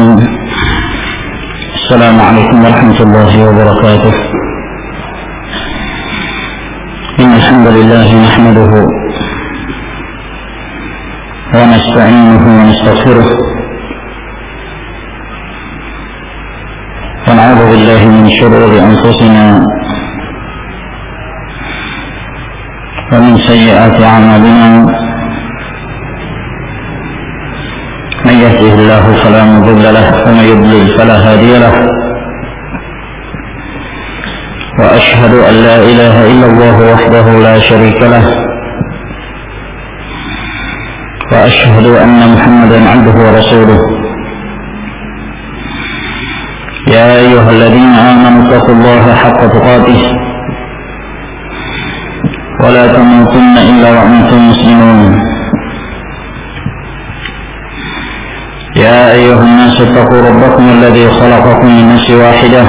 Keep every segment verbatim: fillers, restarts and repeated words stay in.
السلام عليكم ورحمة الله وبركاته. إن الحمد لله نحمده ونستعينه ونستغفره ونعوذ بالله من شرور أنفسنا ومن سيئات أعمالنا. من يهده الله فلا مضل له ومن يضلل فلا هادي له. وأشهد أن لا إله إلا الله وحده لا شريك له. وأشهد أن محمدا عبده ورسوله. يا أيها الذين آمنوا اتقوا الله حق تقاته ولا تموتن إلا وأنتم مسلمون. يا أيها الناس اتقوا ربكم الذي خلقكم من نفس واحدة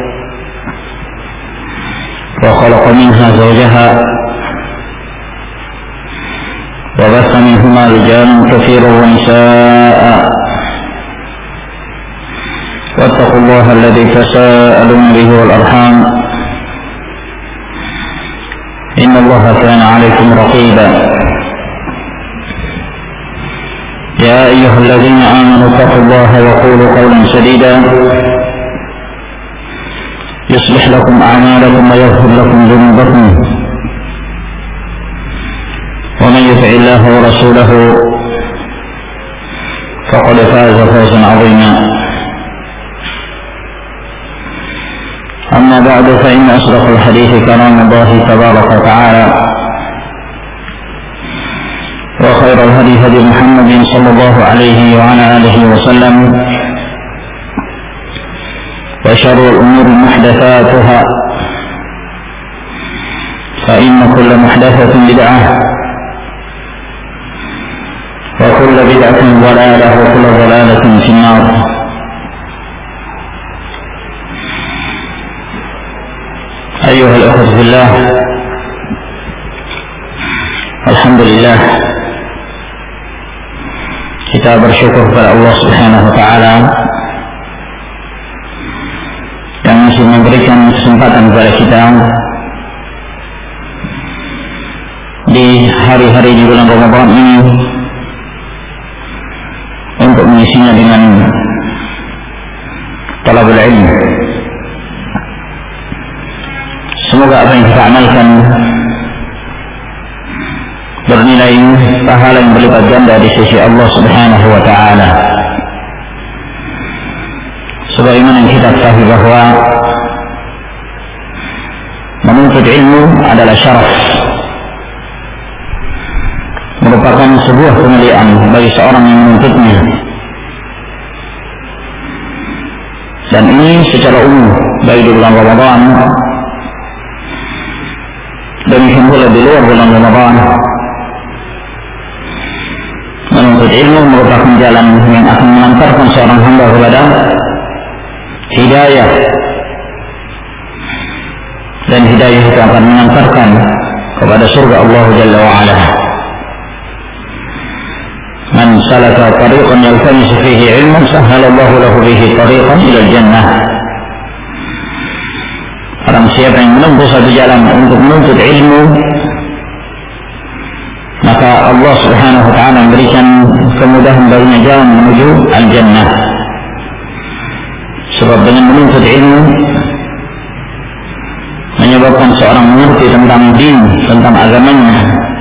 وخلق منها زوجها وبث منهما رجالا كثيرا ونساء واتقوا الله الذي تساءلون به والأرحام إن الله كان عليكم رقيبا. يا أيها الذين آمنوا اتقوا الله وقولوا قولا سديدا يصلح لكم أعمالكم ويغفر لكم ذنوبكم. ومن يطع الله ورسوله فقد فاز فوزا عظيما. أما بعد فإن أصدق الحديث كلام الله تبارك وتعالى وخير الهدي هدي محمد صلى الله عليه وعلى آله وسلم. وشر الأمور محدثاتها فإن كل محدثة بدعة وكل بدعة ضلالة وكل ضلالة في النار. أيها الأخوة في الله، الحمد لله, kita bersyukur kepada Allah Subhanahu wa taala yang masih memberikan kesempatan kepada kita di hari-hari di bulan Ramadan ini untuk mengisinya dengan talabul ilmu. Semoga apa yang kita amalkan bernilai pahala yang berlipat ganda di sisi Allah Subhanahu wa taala. Sebagaimana yang kita ketahui bahwa menuntut ilmu adalah syaraf, merupakan sebuah kemuliaan bagi seorang yang menuntutnya. Dan ini secara umum baik di bulan Ramadan demikian pula di luar bulan Ramadan. Menuntut ilmu merupakan jalan yang akan mengantarkan seorang hamba kepada hidayah, dan hidayah itu akan mengantarkan kepada surga Allah Jalla wa'ala. Man salaka tariqan yaltamisu fihi ilman sahhala Allahu lahu bihi tariqan ila jannah. Orang siapa yang menempuh satu jalan untuk menuntut ilmu, maka Allah Subhanahu wa taala memberikan kemudahan baginya jalan menuju al-jannah. Sebab dengan menuntut ilmu menyebabkan seorang mengerti tentang din, tentang agamanya,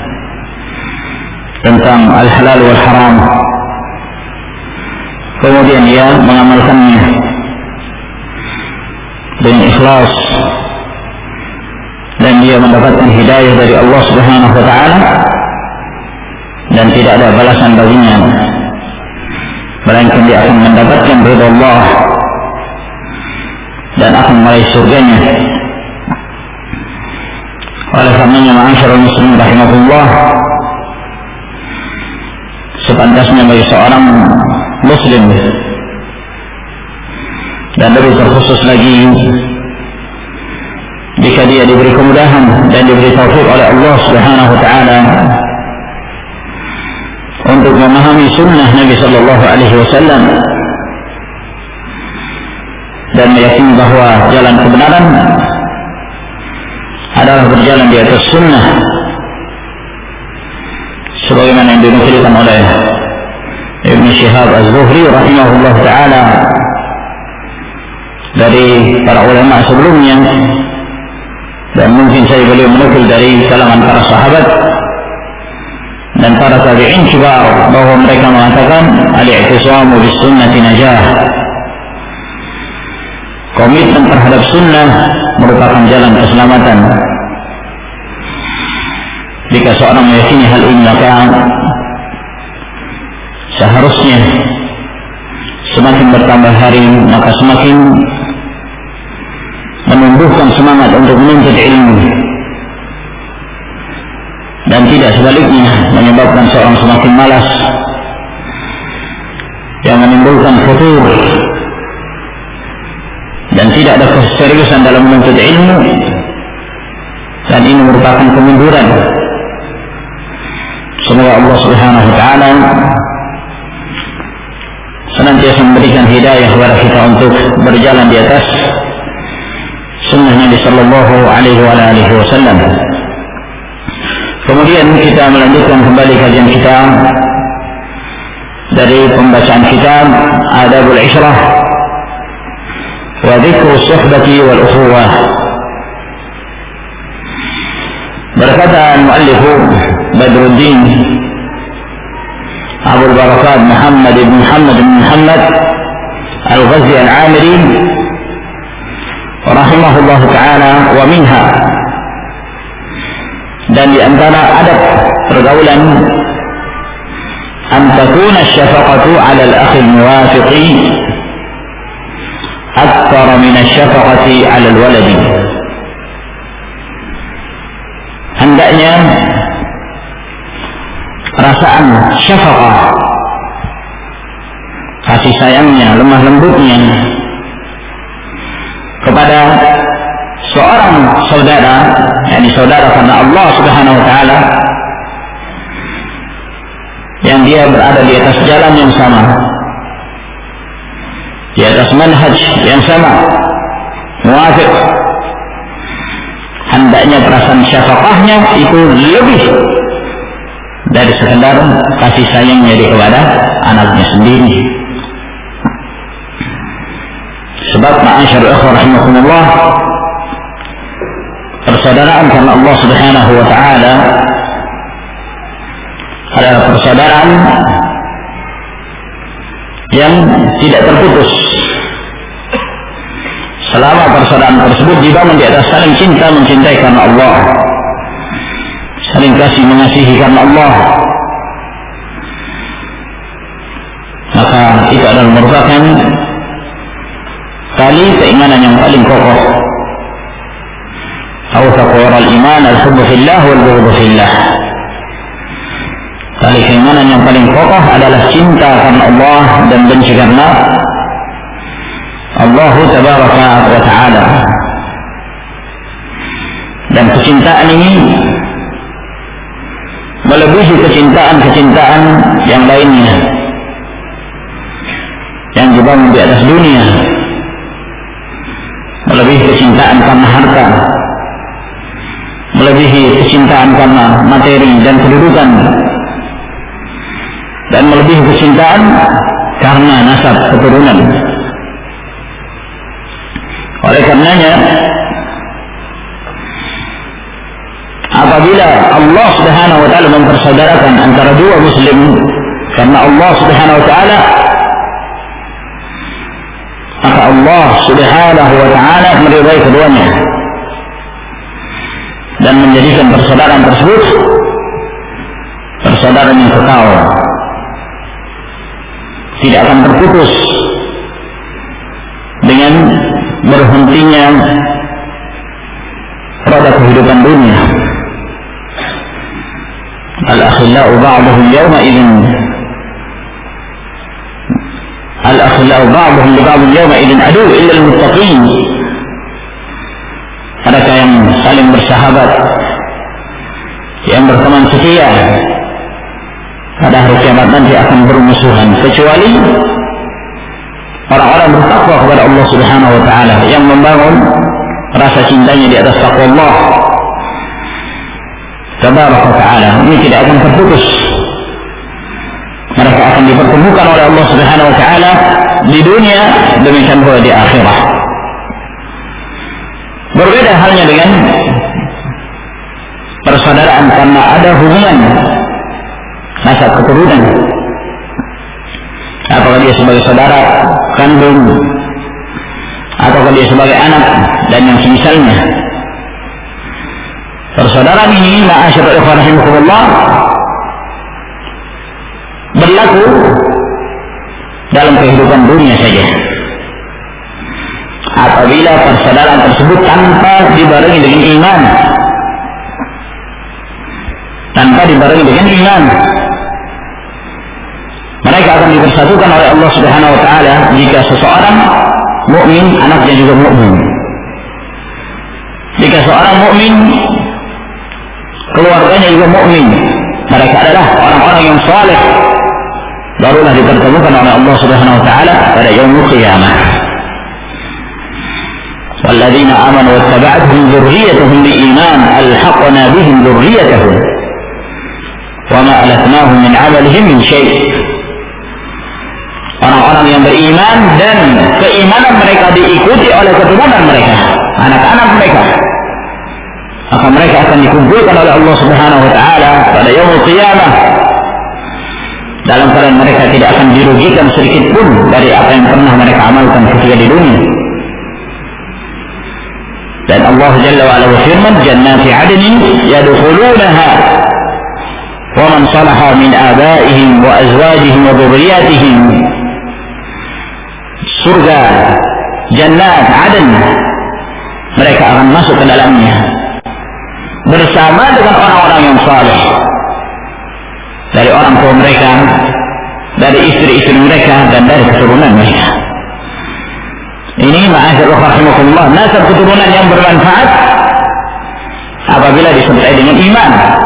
tentang al-halal wal haram. Kemudian dia mengamalkannya dengan ikhlas, dan dia mendapatkan hidayah dari Allah Subhanahu wa taala, dan tidak ada balasan baginya melainkan dia akan mendapatkan ridha Allah dan akan meraih surganya. Oleh karenanya, ma'asyiral muslimin rahimahullah, sepantasnya bagi seorang muslim, dan lebih terkhusus lagi jika dia diberi kemudahan dan diberi taufik oleh Allah Subhanahu wa taala untuk memahami sunnah Nabi sallallahu alaihi wasallam, dan meyakini bahwa jalan kebenaran adalah berjalan di atas sunnah sebagaimana yang dinukilkan oleh Ibn Shihab Az-Zuhri rahimahullah ta'ala dari para ulama sebelumnya, dan mungkin saya boleh menukil dari kalangan para sahabat dan para tabi'in kibar bahwa mereka mengatakan al-i'tisamu bis sunnati najah, komitmen terhadap sunnah merupakan jalan keselamatan. Jika seorang meyakini hal ini, maka seharusnya semakin bertambah hari maka semakin menumbuhkan semangat untuk menuntut ilmu, dan tidak sebaliknya menyebabkan seorang semakin malas yang menimbulkan futur dan tidak ada keseriusan dalam menuntut ilmu, dan ini merupakan kemunduran. Semoga Allah Subhanahu wa taala senantiasa memberikan hidayah kepada kita untuk berjalan di atas sunnah Nabi sallallahu alaihi wa alihi wasallam. Kemudian kita melanjutkan kembali kajian kita dari pembacaan kitab Adabul Ishrah wa Dzikru Suhbati wal Ukhuwah. Berkata al-muallif Badruddin Abu Barakat Muhammad ibn Muhammad ibn Muhammad Al-Ghazi Al-Amiri rahimahullah ta'ala, wa minha, dan di antara adab pergaulan, an takuna syafaqatu 'ala al-akhi al-muwafiqi akthar min asy-syafaqati 'ala al-waladi. Hendaknya perasaan syafaqah, kasih sayangnya, lemah lembutnya kepada seorang saudara, yakni saudara karena Allah Subhanahu wa taala, yang dia berada di atas jalan yang sama, di atas manhaj yang sama, muwafiq, hendaknya perasaan syafaqahnya itu lebih dari sekedar kasih sayangnya dia kepada anaknya sendiri. Sebab ma'asyarul ikhwah rahimakumullah, persaudaraan karena Allah Subhanahu wa taala adalah persaudaraan yang tidak terputus selama persaudaraan tersebut dibangun di atas saling cinta mencintai karena Allah, saling kasih mengasihi karena Allah. Maka itu adalah merupakan tali keimanan yang paling kokoh. Awthaqu al-iman al-hubbu fillah wal-bughdu fillah. Tali keimanan yang paling kokoh adalah cinta karena Allah dan benci karena Allah tabaraka wa ta'ala. Dan kecintaan ini melebihi kecintaan-kecintaan yang lainnya yang dibangun di atas dunia, melebihi kecintaan karena harta, melebihi kecintaan karena materi dan kedudukan, dan melebihi kecintaan karena nasab keturunan. Oleh karenanya, apabila Allah Subhanahu wa taala mempersaudarakan antara dua muslim karena Allah Subhanahu wa taala, maka Allah Subhanahu wa taala meridai keduanya dan menjadikan persaudaraan tersebut persaudaraan yang kekal, tidak akan terputus dengan berhentinya roda kehidupan dunia. Al-akhillau ba'duhum yawma idzin Al-akhillau ba'duhum li ba'din yawma idzin adu illa al-muttaqin. Mereka yang saling bersahabat, yang berteman setia, pada hari kiamat nanti akan bermusuhan, kecuali orang-orang bertakwa kepada Allah Subhanahu wa taala, yang membangun rasa cintanya di atas takwa Allah Tabaraka wa taala. Ini tidak akan terputus. Mereka akan dipertemukan oleh Allah Subhanahu wa taala di dunia, demikian pula di akhirat. Berbeda halnya dengan persaudaraan karena ada hubungan nasab keturunan. Apakah dia sebagai saudara kandung, ataukah dia sebagai anak, dan yang semisalnya. Persaudaraan ini, ma'asyiral ikhwan rahimakumullah, berlaku dalam kehidupan dunia saja. Apabila persaudaraan tersebut tanpa dibarengi dengan iman, tanpa dibarengi dengan iman, mereka akan dipersatukan oleh Allah Subhanahu wa taala jika seseorang mukmin, anaknya juga mukmin. Jika seorang mukmin, keluarganya juga mukmin. Mereka adalah orang-orang yang saleh, barulah dipertemukan oleh Allah Subhanahu wa taala pada yaumul qiyamah. والذين آمنوا واتبعتهم ذريتهم بإيمان ألحقنا بهم ذريتهم وما ألتناهم من عملهم من شيء. Orang-orang yang beriman dan keimanan mereka diikuti oleh keturunan mereka, anak-anak mereka, maka mereka akan dikumpulkan oleh Allah Subhanahu wa taala pada yaumul qiyamah dalam keadaan mereka tidak akan dirugikan sedikit pun dari apa yang pernah mereka amalkan ketika di dunia. Dan Allah Jalla wa Ala berfirman, jannati adnin yadkhulunaha wa man salaha min abaihim wa azwajihim wa dhurriyyatihim. Surga jannat adn, mereka akan masuk ke dalamnya bersama dengan orang-orang yang saleh, dari orang tua mereka, dari istri-istri mereka, dan dari keturunan mereka. Ini ma'asyiral rahimakumullah, nasab keturunan yang bermanfaat apabila disertai dengan iman.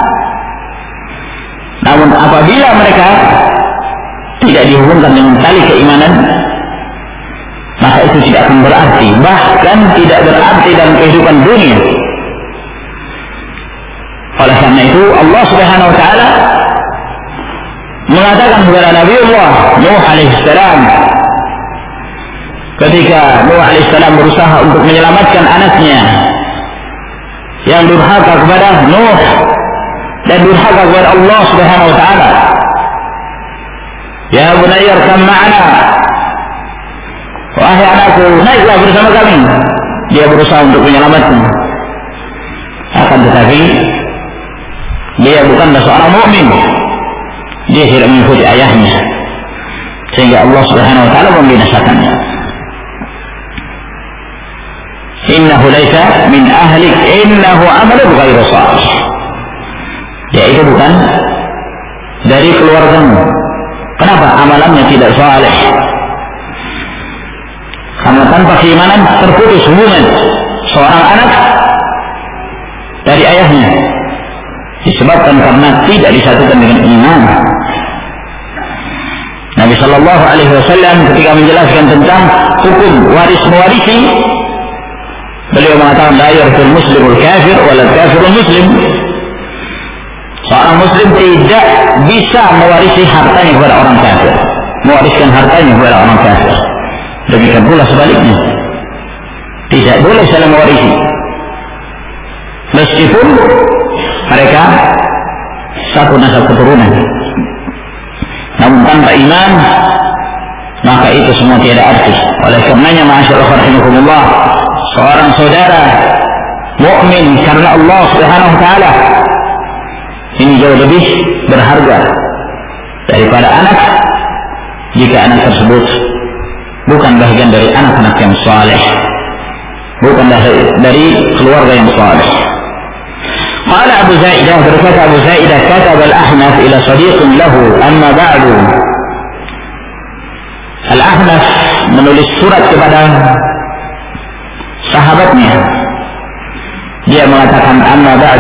Namun apabila mereka tidak dihubungkan dengan tali keimanan, maka itu tidak akan berarti, bahkan tidak berarti dalam kehidupan dunia. Oleh karena itu Allah Subhanahu wa taala mengatakan kepada Nabi Allah Nuh alaihissalam, ketika Nuh alaihissalam berusaha untuk menyelamatkan anaknya yang durhaka kepada Nuh dan durhaka kepada Allah Subhanahu wa taala, ya bunayya irkam ma'ana, wahai anakku, naiklah bersama kami. Dia berusaha untuk menyelamatkan, akan tetapi dia bukanlah seorang mukmin, dia tidak mengikuti ayahnya, sehingga Allah Subhanahu wa taala membinasakannya. Innahu laisa min ahlik innahu amalun ghairu salih. Dia itu bukan dari keluargamu. Kenapa? Amalannya tidak saleh. Karena tanpa keimanan terputus hubungan seorang anak dari ayahnya, disebabkan karena tidak disatukan dengan iman. Nabi Shallallahu Alaihi Wasallam ketika menjelaskan tentang hukum waris mewarisi, beliau mengatakan la yarithul muslimul kafir wal kafirul muslim. Seorang muslim tidak bisa mewarisi hartanya kepada orang kafir, mewariskan hartanya kepada orang kafir. Demikian pula sebaliknya, tidak boleh saling mewarisi meskipun mereka satu nasab keturunan. Namun tanpa iman, maka itu semua tiada arti. Oleh karenanya ma'asyiral rahimakumullah, seorang saudara mukmin karena Allah Subhanahu wa taala ini jauh lebih berharga daripada anak jika anak tersebut bukan bagian dari anak-anak yang saleh, bukan dari keluarga yang saleh. قال أبو زائدة berkata Abu Zaidah, كتب الأحنف إلى صديق له أما بعد. Al-Ahnaf menulis surat kepada sahabatnya. Dia mengatakan, أما بعد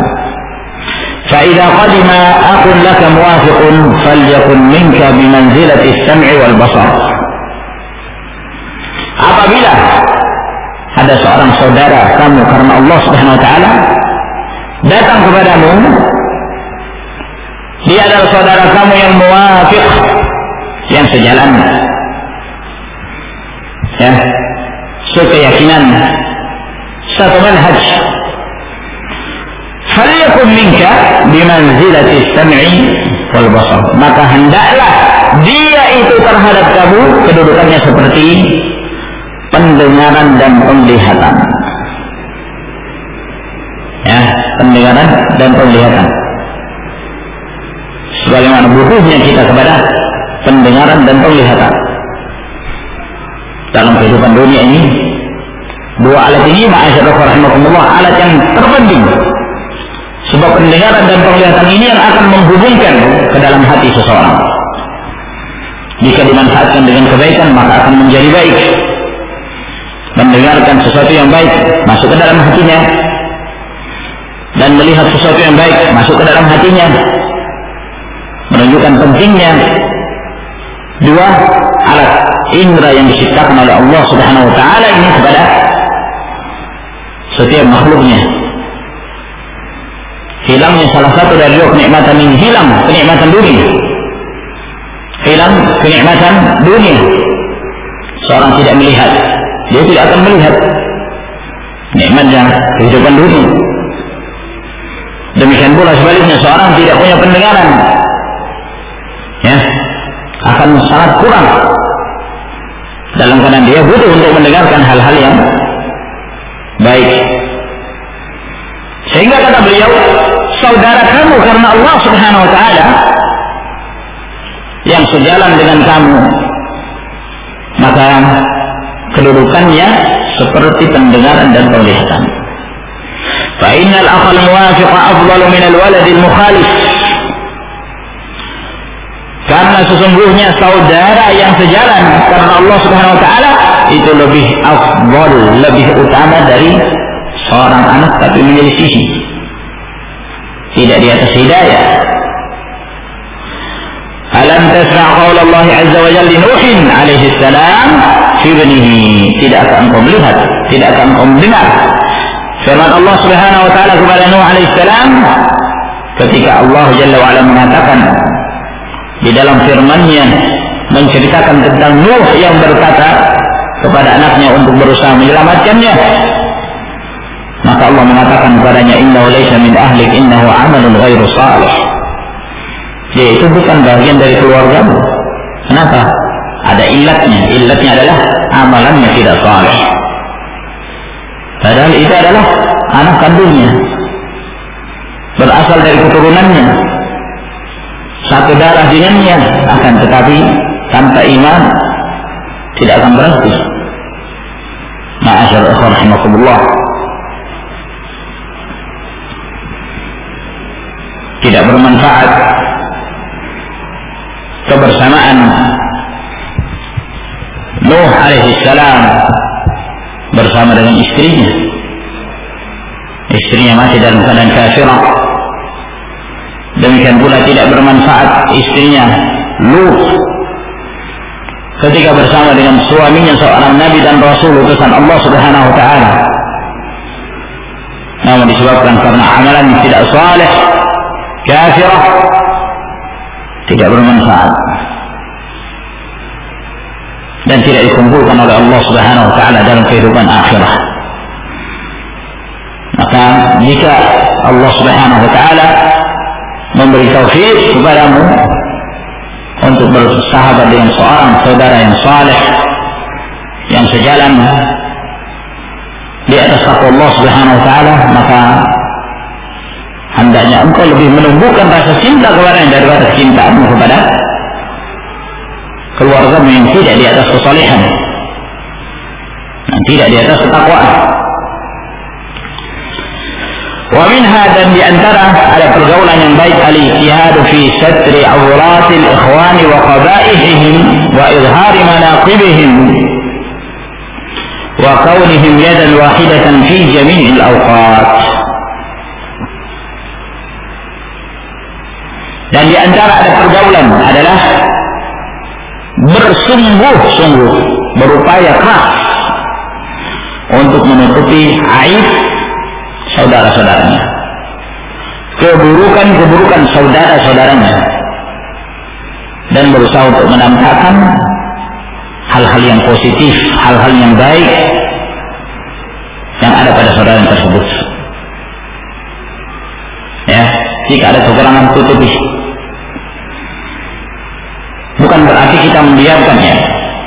فإذا قدم أخ لك موافق فليكن منك بمنزلة السمع والبصر. ada seorang saudara kamu karena Allah Subhanahu wa taala datang kepadamu, dia adalah saudara kamu yang muwafiq, yang sejalan, ya, sekeyakinan, satu manhaj, falyakun minka bimanzilati sam'i wal basar, maka hendaklah dia itu terhadap kamu kedudukannya seperti pendengaran dan penglihatan, ya, pendengaran dan penglihatan, sebagaimana butuhnya kita kepada pendengaran dan penglihatan dalam kehidupan dunia ini. Dua alat ini, ma'asyiral rahimakumullah, alat yang terpenting, sebab pendengaran dan penglihatan ini yang akan menghubungkan ke dalam hati seseorang. Jika dimanfaatkan dengan kebaikan, maka akan menjadi baik. Mendengarkan sesuatu yang baik masuk ke dalam hatinya, dan melihat sesuatu yang baik masuk ke dalam hatinya, menunjukkan pentingnya dua alat indera yang diciptakan oleh Allah Subhanahu wa taala ini kepada setiap makhluknya. Hilangnya salah satu dari dua kenikmatan ini, hilang kenikmatan dunia. Hilang kenikmatan dunia. Seorang tidak melihat, dia tidak akan melihat nikmatnya kehidupan dunia. Demikian pula sebaliknya, seorang tidak punya pendengaran, ya, akan sangat kurang dalam keadaan dia butuh untuk mendengarkan hal-hal yang baik. Sehingga kata beliau, saudara kamu karena Allah Subhanahu wa taala yang sejalan dengan kamu, maka kedudukannya seperti pendengaran dan penglihatan. Fa innal akhal muwafiq afdalu min al-walad al-mukhalif. Karena sesungguhnya saudara yang sejalan karena Allah Subhanahu wa taala itu lebih afdal, lebih utama dari seorang anak tapi menyelisihi, tidak di atas hidayah. Alam tasma' qaul Allah azza wa jalla li Nuh alaihi salam fi ibnihi, tidakkah engkau melihat, tidakkah engkau mendengar firman Allah Subhanahu wa taala kepada Nuh alaihi salam ketika Allah Jalla wa ala mengatakan di dalam firman-Nya menceritakan tentang Nuh yang berkata kepada anaknya untuk berusaha menyelamatkannya, maka Allah mengatakan kepadanya, innahu laysa min ahlik innahu amalun ghairu salih, dia itu bukan bagian dari keluargamu. Kenapa? Ada illatnya. Illatnya adalah amalannya tidak saleh. Padahal itu adalah anak kandungnya, berasal dari keturunannya, satu darah dengannya, akan tetapi tanpa iman tidak akan berarti. Ma'asyar ikhwan rahimakumullah, tidak bermanfaat kebersamaan Nuh alaihi salam bersama dengan istrinya. Istrinya masih dalam keadaan kafirah. Demikian pula tidak bermanfaat istrinya Lut ketika bersama dengan suaminya seorang nabi dan rasul utusan Allah Subhanahu wa taala. Namun disebabkan karena amalan yang tidak saleh, kafirah, tidak bermanfaat dan tidak dikumpulkan oleh Allah Subhanahu wa taala dalam kehidupan akhirah. Maka jika Allah Subhanahu wa taala memberi taufik kepadamu untuk bersahabat dengan seorang saudara yang saleh, yang sejalan di atas takwa Allah Subhanahu wa taala, maka hendaknya engkau lebih menumbuhkan rasa cinta kepadanya daripada cintamu kepada keluargamu yang tidak di atas kesalehan, yang tidak di atas ketakwaan. Wa minha, dan di antara ada pergaulan yang baik, al-ijtihad fi satri awratil ikhwani wa qabaihim wa izhari manaqibihim wa kaunihim yadan wahidatan fi jami'il awqat. Dan di antara ada pergaulan adalah bersungguh-sungguh, berupaya keras untuk menutupi aib saudara-saudaranya, keburukan-keburukan saudara-saudaranya, dan berusaha untuk menampakkan hal-hal yang positif, hal-hal yang baik yang ada pada saudara tersebut. Ya, jika ada kekurangan tutupi. Bukan berarti kita mendiamkannya.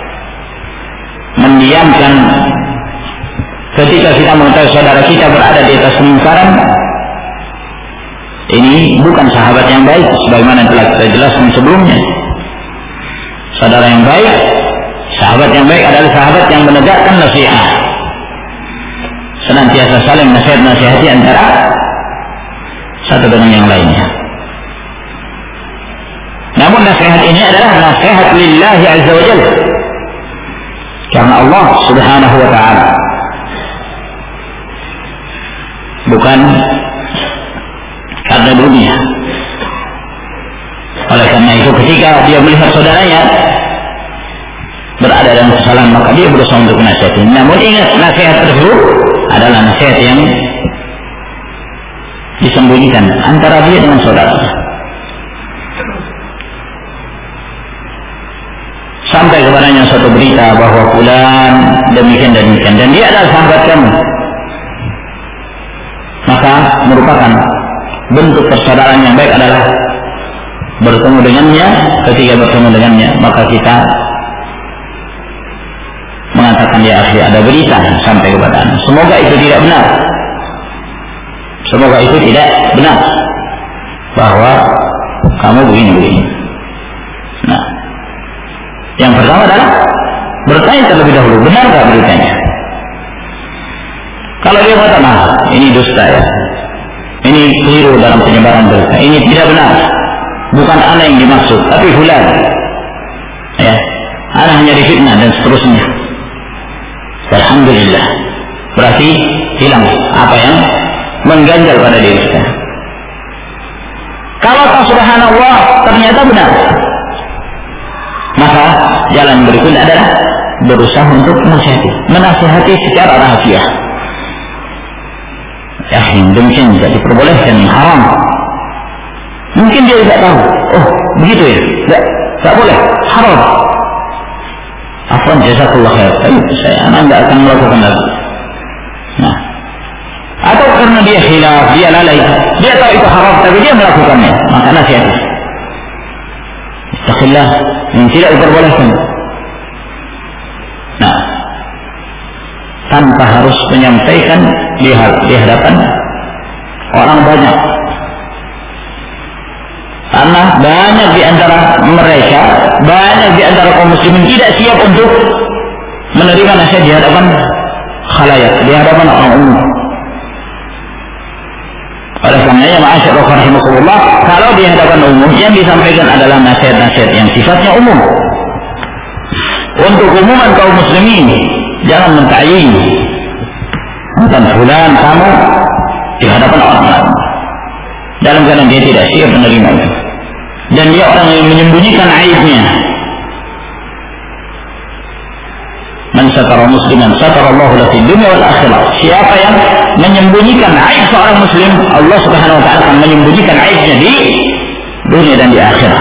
Mendiamkan ketika kita mengetahui saudara kita berada di atas kemungkaran, ini bukan sahabat yang baik, sebagaimana telah kita jelaskan sebelumnya. Saudara yang baik, sahabat yang baik adalah sahabat yang menegakkan nasihat, senantiasa saling nasihat-nasihati antara satu dengan yang lainnya. Namun nasihat ini adalah nasihat lillahi azza wa jalla, karena Allah subhanahu wa ta'ala, bukan karena dunia. Oleh karena itu ketika dia melihat saudaranya berada dalam kesalahan, maka dia berusaha untuk menasihati. Namun ingat, nasihat tersebut adalah nasihat yang disembunyikan antara dia dengan saudaranya. Sampai kepadanya suatu berita bahwa fulan demikian dan demikian, dan dia adalah sahabat kamu, maka merupakan bentuk persaudaraan yang baik adalah bertemu dengannya. Ketika bertemu dengannya, maka kita mengatakan, ya akhi, ada berita sampai kepada anda, semoga itu tidak benar, semoga itu tidak benar bahwa kamu begini-begini. Nah, yang pertama adalah bertanya terlebih dahulu, benarkah beritanya? Kalau dia mengatakan, nah, ini dusta ya, ini keliru dalam penyebaran berita, ini tidak benar, bukan ana yang dimaksud, tapi fulan, ya, ana hanya difitnah dan seterusnya, alhamdulillah, berarti hilang apa yang mengganjal pada diri kita. Kalau subhanallah ternyata benar, maka jalan berikutnya adalah berusaha untuk menasihati, menasihati secara rahasia. Ya, demikian tidak diperbolehkan, haram. Mungkin dia tidak tahu, oh begitu ya, tidak, tidak boleh, haram. Afwan, jazakallah khair, saya anak tidak akan melakukan lagi. Nah, atau karena dia khilaf, dia lalai, dia tahu itu haram, tapi dia melakukannya, maka nasihati. Ittaqillah, yang tidak diperbolehkan. Nah, tanpa harus menyampaikan di, di hadapan orang banyak, karena banyak di antara mereka, banyak di antara kaum muslimin tidak siap untuk menerima nasihat di hadapan khalayak, di hadapan orang umum. Oleh karenanya, ma'asyarul rahimakumullah, kalau di hadapan umum yang disampaikan adalah nasihat-nasihat yang sifatnya umum untuk umuman kaum muslimin, jangan mentayin bukan fulan kamu di hadapan orang lain dalam keadaan dia tidak siap menerima itu, dan dia orang yang menyembunyikan aibnya. Man satara musliman satarallahu lahu fid dunya wal akhirah. Siapa yang menyembunyikan aib seorang muslim, Allah Subhanahu wa taala akan menyembunyikan aibnya di dunia dan di akhirat.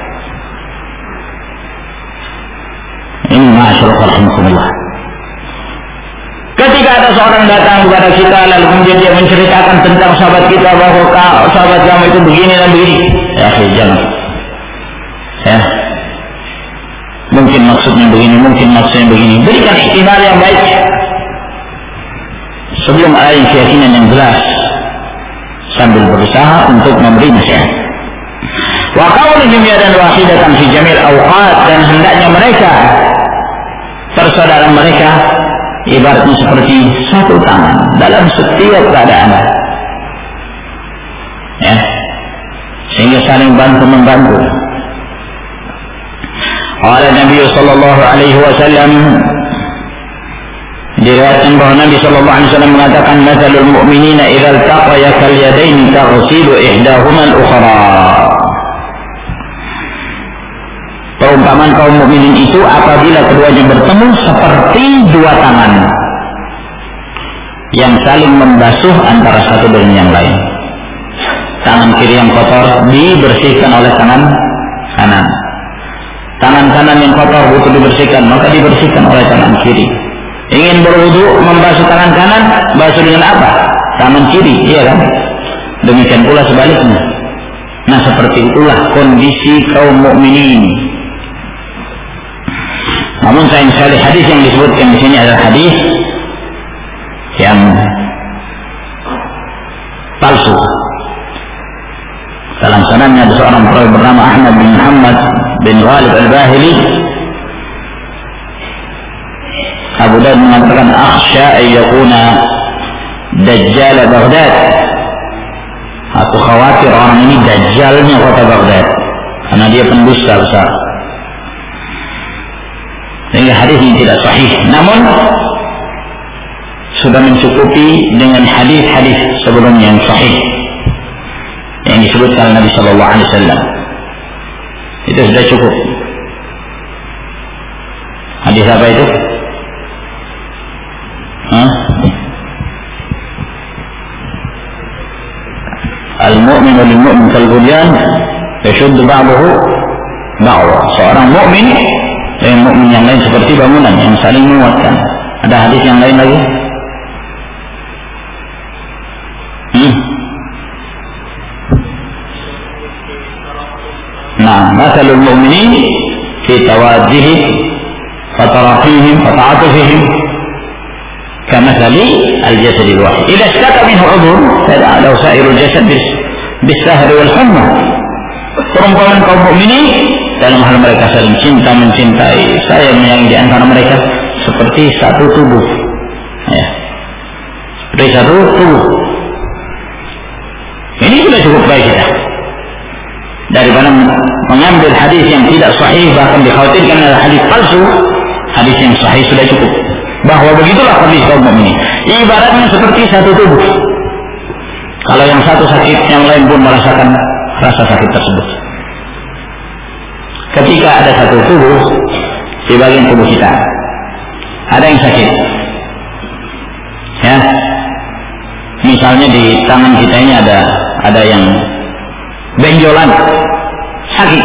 Ini ma'asyarul rahimakumullah. Ketika ada seorang datang kepada kita lalu kemudian dia menceritakan tentang sahabat kita bahwa sahabat kamu itu begini dan begini, ya jangan. Ya. Mungkin maksudnya begini, mungkin maksudnya begini. Berikan ihtimal yang baik sebelum ada keyakinan yang jelas, sambil berusaha untuk memberi nasihat. Wa qawlihim yadan wahidatan fi jamil awqat, dan hendaknya mereka, persaudaraan mereka, ibaratnya seperti satu tangan dalam setiap keadaan, ya, sehingga saling bantu membantu. Qala Nabi sallallahu alaihi wasallam, diriwayatkan bahwa Nabi sallallahu alaihi wasallam mengatakan, "Matsalul mu'minina idza iltaqaya kal yadaini taghsilu ihdahuma al-ukhra." Perumpamaan kaum mukminin itu apabila keduanya bertemu seperti dua tangan yang saling membasuh antara satu dengan yang lain. Tangan kiri yang kotor dibersihkan oleh tangan kanan. Tangan kanan yang kotor butuh dibersihkan, maka dibersihkan oleh tangan kiri. Ingin berwudu, membasuh tangan kanan, basuh dengan apa? Tangan kiri, iya kan? Demikian pula sebaliknya. Nah, seperti itulah kondisi kaum mukminin. Namun sayang sekali hadis yang disebutkan di sini adalah hadis yang palsu. Dalam sanadnya ada seorang perawi bernama Ahmad bin Muhammad bin Ghalib al-Bahili. Abu Daud mengatakan akhsha an yakuna dajjal Baghdad. Aku khawatir orang ini dajjalnya kota Baghdad karena dia pendusta besar. Sehingga hadis ini tidak sahih. Namun sudah mencukupi dengan hadis-hadis sebelumnya yang sahih yang disebutkan Nabi Sallallahu Alaihi Wasallam. Itu sudah cukup. Hadis apa itu? Hah? Al-mu'min lil-mu'min kal-bunyan yashuddu ba'dahu ba'dha. Seorang mukmin dengan mukmin yang lain seperti bangunan yang saling menguatkan. Ada hadis yang lain lagi? Hmm. Nah, masalul mu'minin fi tawaddihi wa tarafihim wa ta'atufihim kamathali al-jasad al-wahid. Idza ishtaka minhu 'udhun fada'ahu sa'irul jasad bis-sahri wal humma. Perumpamaan kaum mukminin dalam hal mereka saling cinta mencintai, sayang menyayangi di antara mereka seperti satu tubuh. Ya. Seperti satu tubuh. Ini sudah cukup baik kita. Daripada mengambil hadis yang tidak sahih bahkan dikhawatirkan adalah hadis palsu, hadis yang sahih sudah cukup. Bahwa begitulah kondisi kaum mukminin. Ibaratnya seperti satu tubuh. Kalau yang satu sakit, yang lain pun merasakan rasa sakit tersebut. Ketika ada satu tubuh di bagian tubuh kita, ada yang sakit, ya. Misalnya di tangan kita ini ada ada yang benjolan, sakit.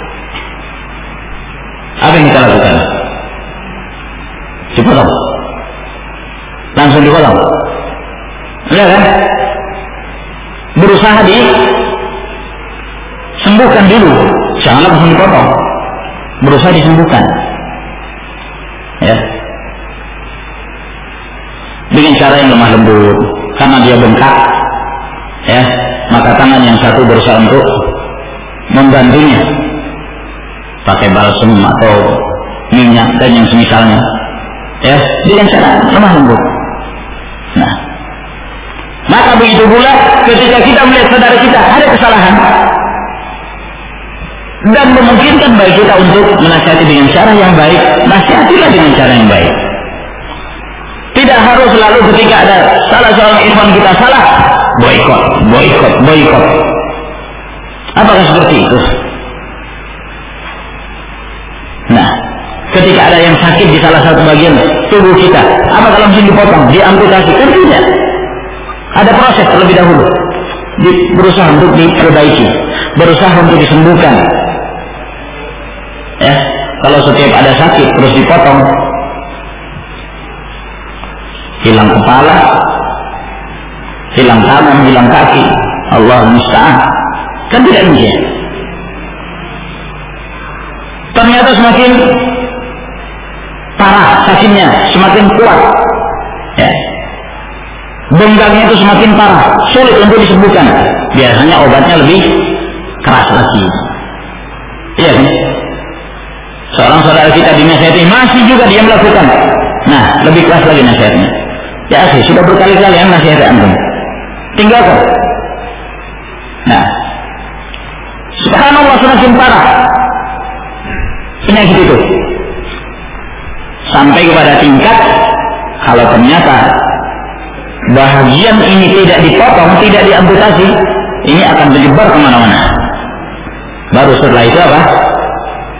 Apa yang kita lakukan? Dipotong. Langsung dipotong. Ya kan? Berusaha disembuhkan dulu. Jangan langsung dipotong. Berusaha disembuhkan. Ya. Dengan cara yang lemah lembut. Karena dia bengkak. Ya. Maka tangan yang satu berusaha untuk membantunya. Pakai balsem atau minyak dan yang semisalnya. Ya, dengan cara lemah lembut. Nah, maka begitu pula ketika kita melihat saudara kita ada kesalahan dan memungkinkan bagi kita untuk menasihati dengan cara yang baik, nasihatilah dengan cara yang baik. Tidak harus selalu ketika ada salah seorang ikhwan kita salah, boikot, boikot, boikot. Apakah seperti itu? Nah, ketika ada yang sakit di salah satu bagian tubuh kita, apa kalau langsung dipotong, diamputasi? Kan tidak. Ada proses terlebih dahulu. Di, berusaha untuk diperbaiki, berusaha untuk disembuhkan. Ya, kalau setiap ada sakit terus dipotong, hilang kepala, hilang tangan, hilang kaki, Allah musta'an. Kan tidak demikian. Ternyata semakin parah sakitnya, semakin kuat. Ya. Benggangnya itu semakin parah, sulit untuk disembuhkan. Biasanya obatnya lebih keras lagi. Iya kan? Seorang saudara kita dinasihati masih juga dia melakukan. Nah, lebih keras lagi nasihatnya. Ya sih, sudah berkali-kali yang nasihati antum. Tinggalkan. Nah, subhanallah semakin parah penyakit itu. Sampai kepada tingkat kalau ternyata bahagian ini tidak dipotong, tidak diamputasi, ini akan menyebar kemana-mana. Baru setelah itu apa?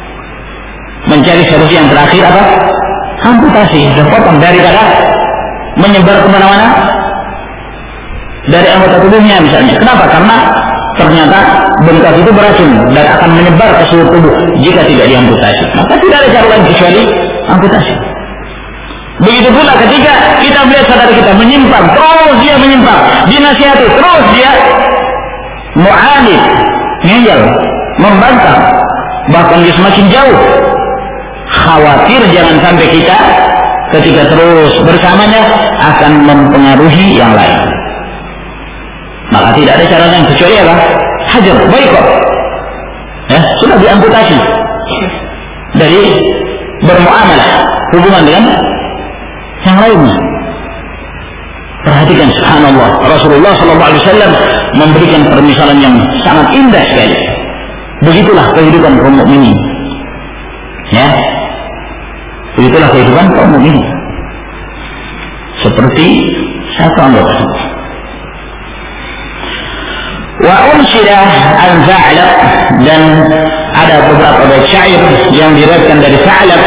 Mencari solusi yang terakhir apa? Amputasi, dan potong daripada menyebar kemana-mana dari anggota tubuhnya misalnya. Kenapa? Karena ternyata bengkak itu beracun dan akan menyebar ke seluruh tubuh jika tidak diamputasi. Maka tidak ada cara lain kecuali amputasi. Begitu pula ketika kita melihat saudara kita menyimpang, terus dia menyimpang, dinasihati, terus dia mu'anid, ngeyel, membantah, bahkan dia semakin jauh. Khawatir jangan sampai kita ketika terus bersamanya akan mempengaruhi yang lain. Maka tidak ada cara lain kecuali apa? Hajar, boikot. Ya, sudah diamputasi dari bermuamalah, hubungan dengan yang lainnya. Perhatikan, subhanallah, Rasulullah sallallahu alaihi wasallam memberikan permisalan yang sangat indah sekali. Begitulah kehidupan kaum mukminin. Ya, begitulah kehidupan kaum mukminin. Seperti satu anggota. Wa unshida al-Za'lab, dan ada beberapa bait syair yang diriwayatkan dari Za'lab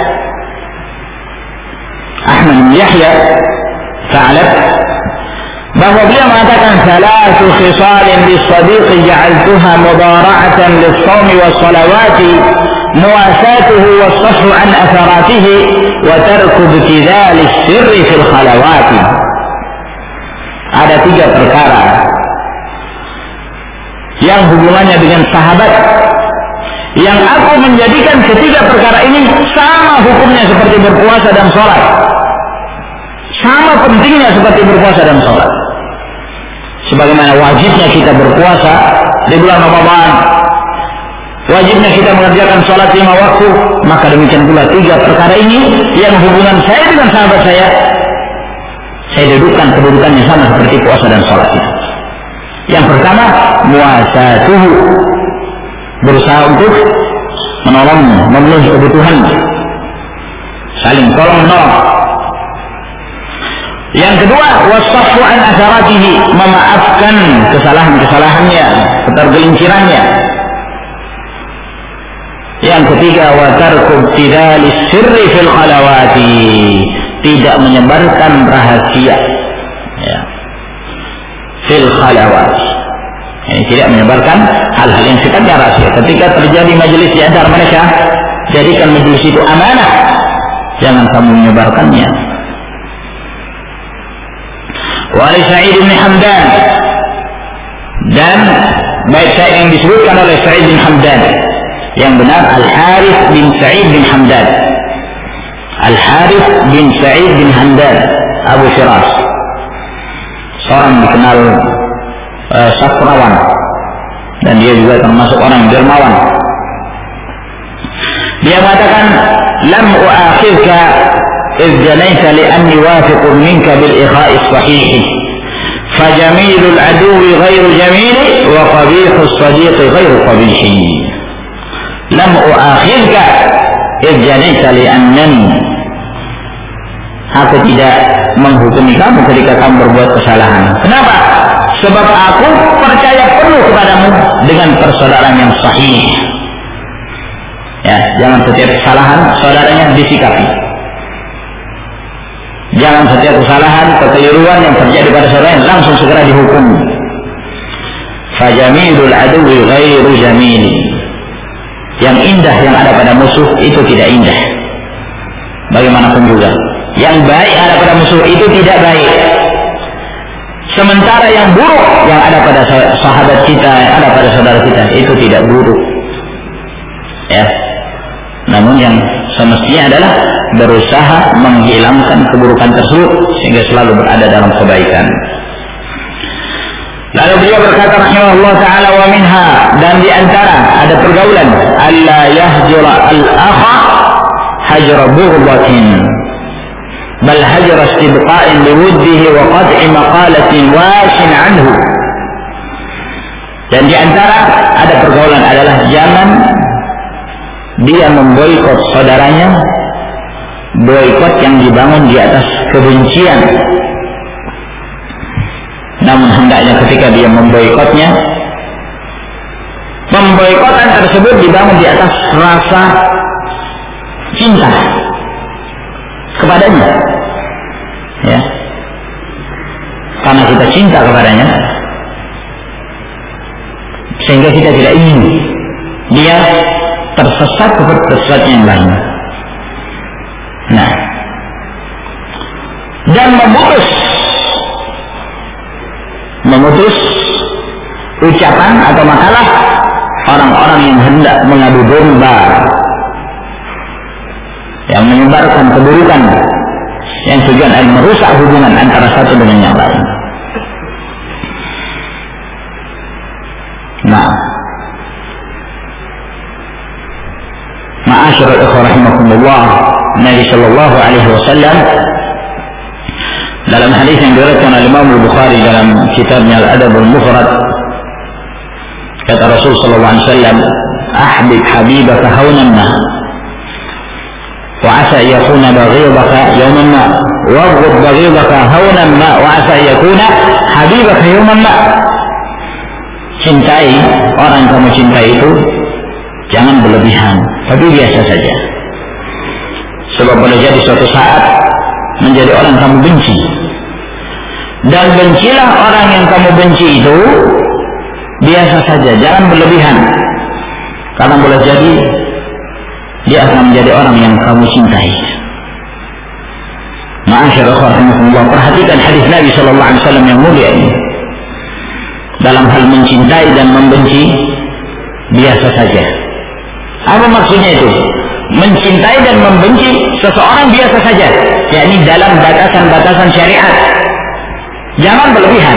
Ahmad bin Yahya Za'lab, bahwa beliau mengatakan salatu khisalin bis-sadiqi ja'altuha mudara'atan lis-shawmi was-salawati muwasatuhu was-safhu an atharatihi wa tarku ibtidali sirri fil khalawati. Ada tiga perkara yang hubungannya dengan sahabat yang aku menjadikan ketiga perkara ini sama hukumnya seperti berpuasa dan sholat, sama pentingnya seperti berpuasa dan sholat. Sebagaimana wajibnya kita berpuasa di bulan Ramadan, wajibnya kita mengerjakan sholat lima waktu, maka demikian pula tiga perkara ini yang hubungan saya dengan sahabat saya, saya dudukkan kedudukannya sama seperti puasa dan sholat itu. Yang pertama, muasatuhu, berusaha untuk menolong, memenuhi kebutuhan, saling tolong menolong. Yang kedua, wasaffu an atharatihi, memaafkan kesalahan-kesalahannya, ketergelincirannya. Yang ketiga, wa tarku ibtidalis sirri fil khalawati, tidak menyebarkan rahasia. Ya. Fil khalawati, ini tidak menyebarkan hal-hal yang sifatnya rahasia. Ketika terjadi majelis di antara mereka, jadikan majelis itu amanah, jangan kamu menyebarkannya. Wa ali Sa'id bin Hamdan, dan bait syair yang disebutkan oleh Sa'id bin Hamdan, yang benar Al-Harith bin Sa'id bin Hamdan, Al-Harith bin Sa'id bin Hamdan Abu Firas, seorang dikenal uh, sastrawan, dan dia juga termasuk orang dermawan. Dia mengatakan, lam u'akhirka idh janaita li'anni wafiqun minka bil ikha'i sahih, fajamilul aduwi ghairu jamili wa qabihus sadiqi ghairu qabihi. Lam u'akhirka idh janaita li'annani, aku tidak menghukumi kamu ketika kamu berbuat kesalahan. Kenapa? Sebab aku percaya penuh kepadamu dengan persaudaraan yang sahih. Ya, jangan setiap kesalahan saudaranya disikapi. Jangan setiap kesalahan, kekeliruan yang terjadi pada saudaranya langsung segera dihukum. Fajamilul aduwi ghairu jamili, yang indah yang ada pada musuh itu tidak indah. Bagaimanapun juga, yang baik ada pada musuh itu tidak baik. Sementara yang buruk yang ada pada sahabat kita, yang ada pada saudara kita, itu tidak buruk. Ya. Namun yang semestinya adalah berusaha menghilangkan keburukan tersebut sehingga selalu berada dalam kebaikan. Lalu beliau berkata rahimahullah ta'ala, wa minha, dan di antara ada pergaulan, alla yahjura al-akha hajra bughdatin, bal hajra istibqa'in liwuddihi wa qad'i maqalatin washin anhu. Dan di antara ada pergaulan adalah jangan dia memboikot saudaranya, boikot yang dibangun di atas kebencian. Namun hendaknya ketika dia memboikotnya, pemboikotan tersebut dibangun di atas rasa cinta kepadanya. Ya, karena kita cinta kepadanya, sehingga kita tidak ingin dia tersesat kepada sesuatu yang lain. Nah, dan memutus memutus ucapan atau makalah orang-orang yang hendak mengadu domba, yang menyebarkan keburukan yang tujuan adalah merusak hubungan antara satu dengan yang lain. Nah, ma'asyiral ikhwah rahimakumullah, Nabi sallallahu alaihi wasallam dalam hadis yang diriwayatkan oleh Imam Al-Bukhari dalam kitabnya Al-Adab Al-Mufrad, kata Rasul sallallahu alaihi wasallam, ahbib habibaka hawnan ma wa asa yakuna baghidaka yawman ma waghd baghidaka hawnan ma wa asa yakuna habibaka yawman ma. Cintai orang yang kamu cintai itu jangan berlebihan, tapi biasa saja, sebab boleh jadi suatu saat menjadi orang yang kamu benci. Dan bencilah orang yang kamu benci itu biasa saja, jangan berlebihan, karena boleh jadi dia akan menjadi orang yang kamu cintai. Ma'asyiral rahimakumullah, perhatikan hadis Nabi sallallahu alaihi wasallam yang mulia ini. Dalam hal mencintai dan membenci biasa saja. Apa maksudnya itu? Mencintai dan membenci seseorang biasa saja, yakni dalam batasan-batasan syariat. Jangan berlebihan.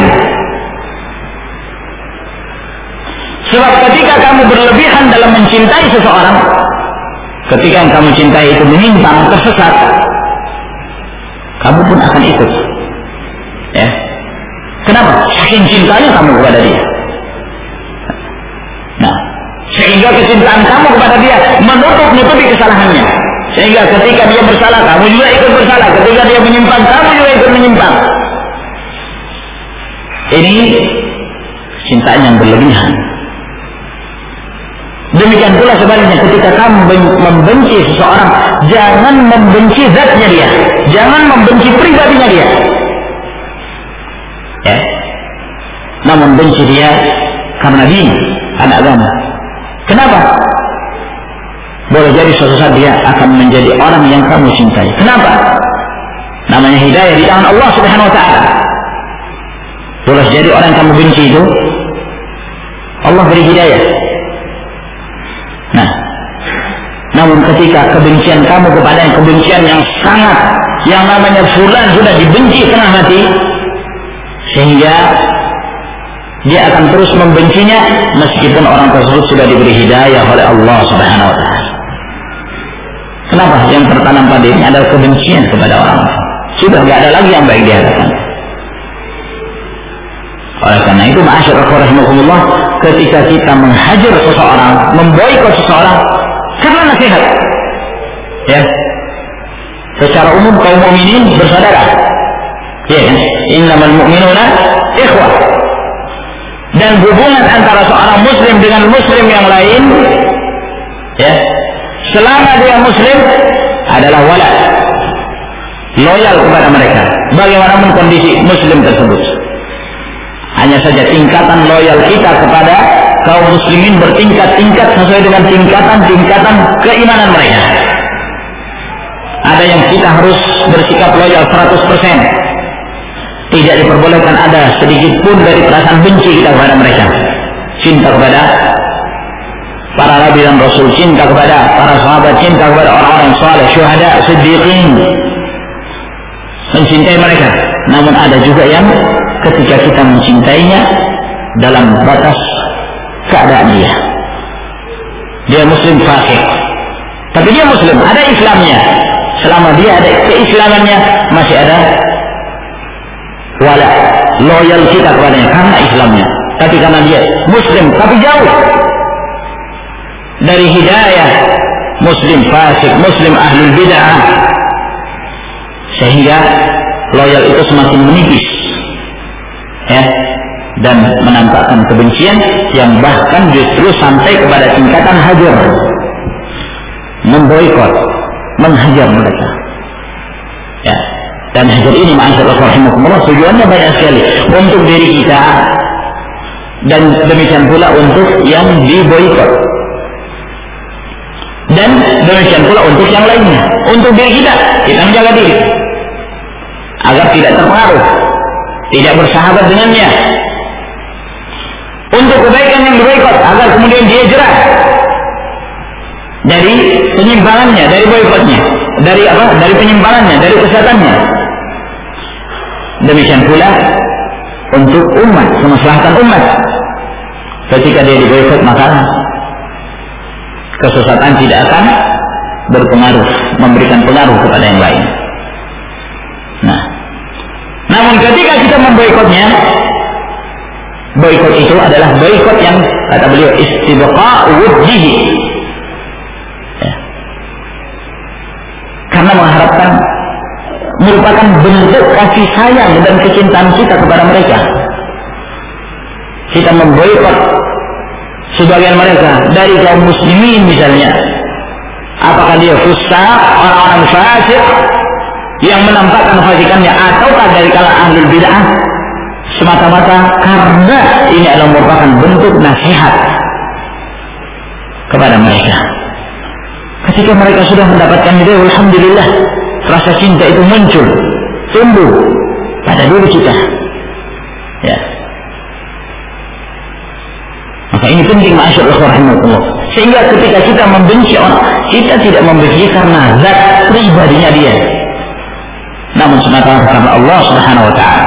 Sebab ketika kamu berlebihan dalam mencintai seseorang, ketika yang kamu cintai itu menyimpang, tersesat, kamu pun akan ikut. Ya. Kenapa? Saking cintanya kamu kepada dia. Nah, sehingga kecintaan kamu kepada dia menutup-nutupi kesalahannya. Sehingga ketika dia bersalah, kamu juga ikut bersalah. Ketika dia menyimpang, kamu juga ikut menyimpang. Ini cintaan yang berlebihan. Demikian pula sebaliknya, ketika kamu membenci seseorang, jangan membenci zatnya dia, jangan membenci pribadinya dia, ya. Namun benci dia karena din, anak agama. Kenapa? Boleh jadi suatu saat dia akan menjadi orang yang kamu cintai. Kenapa? Namanya hidayah di tangan Allah Subhanahu Wa Taala. Boleh jadi orang yang kamu benci itu Allah beri hidayah. Nah, namun ketika kebencian kamu kepada yang kebencian yang sangat, yang namanya fulan sudah dibenci setengah mati, sehingga dia akan terus membencinya meskipun orang tersebut sudah diberi hidayah oleh Allah Subhanahu Wa Taala. Kenapa? Yang tertanam pada ini adalah kebencian kepada orang. Sudah tidak ada lagi yang baik di hadapan. Oleh karena itu, ma'asyiral rahimakumullah, ketika kita menghajar seseorang, memboikot seseorang karena nasihat, ya, secara umum kaum mukminin bersaudara, ya kan? Innamal mu'minuna ikhwah. Dan hubungan antara seorang muslim dengan muslim yang lain, ya, selama dia muslim adalah wala, loyal kepada mereka bagaimanapun kondisi muslim tersebut. Hanya saja tingkatan loyal kita kepada kaum muslimin bertingkat-tingkat sesuai dengan tingkatan-tingkatan keimanan mereka. Ada yang kita harus bersikap loyal seratus persen. Tidak diperbolehkan ada sedikit pun dari perasaan benci kita kepada mereka. Cinta kepada para nabi dan rasul, cinta kepada para sahabat, cinta kepada orang-orang saleh, syuhada, siddiqin, mencintai mereka. Namun ada juga yang ketika kita mencintainya dalam batas keadaan dia, dia muslim fasik, tapi dia muslim, ada Islamnya. Selama dia ada keislamannya, masih ada wala, loyal kita kepadanya karena Islamnya. Tapi karena dia muslim tapi jauh dari hidayah, muslim fasik, muslim ahlul bid'ah, sehingga loyal itu semakin menipis, ya, dan menampakkan kebencian yang bahkan justru sampai kepada tingkatan hajar, memboikot, menghajar mereka, ya. Dan hajar ini ma'asyiral rahimakumullah tujuannya banyak sekali, untuk diri kita dan demikian pula untuk yang diboikot, dan demikian pula untuk yang lainnya. Untuk diri kita, kita menjaga diri agar tidak terpengaruh, tidak bersahabat dengannya. Untuk kebaikan yang diboikot, agar kemudian dia jerah dari penyimpangannya, dari boikotnya, dari apa? Dari penyimpangannya, dari kesesatannya. Demikian pula untuk umat, kemaslahatan umat. Ketika dia diboikot, maka kesesatan tidak akan berpengaruh, memberikan pengaruh kepada yang lain. Nah, namun ketika kita memboikotnya, boikot itu adalah boikot yang kata beliau istibqa'u wujdihi, ya. Karena mengharapkan, merupakan bentuk kasih sayang dan kecintaan kita kepada mereka. Kita memboikot sebagian mereka dari kaum muslimin misalnya, apakah dia fusaq, orang-orang fasik yang menampakkan fasikannya, ataukah dari kalangan ahlul bid'ah, semata-mata karena ini adalah merupakan bentuk nasihat kepada mereka. Ketika mereka sudah mendapatkan itu, alhamdulillah, rasa cinta itu muncul, tumbuh pada diri kita, ya. Maka ini penting ma'asyiral rahimakumullah. Sehingga ketika kita membenci orang, kita tidak membenci karena zat pribadinya dia, namun semata-mata karena Allah Subhanahu wa taala.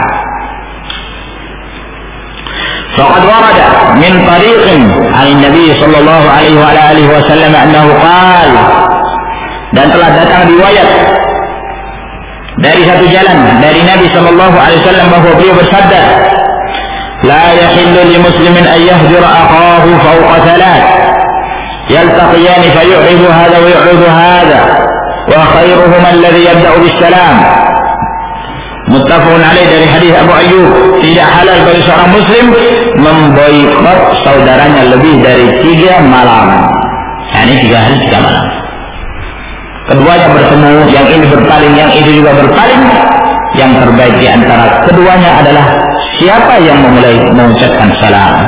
Faqad warada min tariqin 'an Nabi sallallahu alaihi wa alihi wasallam annahu qala, dan telah datang riwayat dari satu jalan dari Nabi sallallahu alaihi wasallam bahwa beliau bersabda, لا يحل لمسلم أن يهجر أخاه فوق ثلاث يلتقيان فيعرض هذا ويعرض هذا وخيرهما الذي يبدأ بالسلام. Muttafaqun alaih, dari hadis Abu Ayyub, tidak halal bagi seorang muslim memboikot saudaranya lebih dari tiga malam. Nah, ini tiga hari tiga malam. Keduanya bertemu, yang ini berpaling, yang itu juga berpaling. Yang terbaik di antara keduanya adalah siapa yang memulai mengucapkan salam.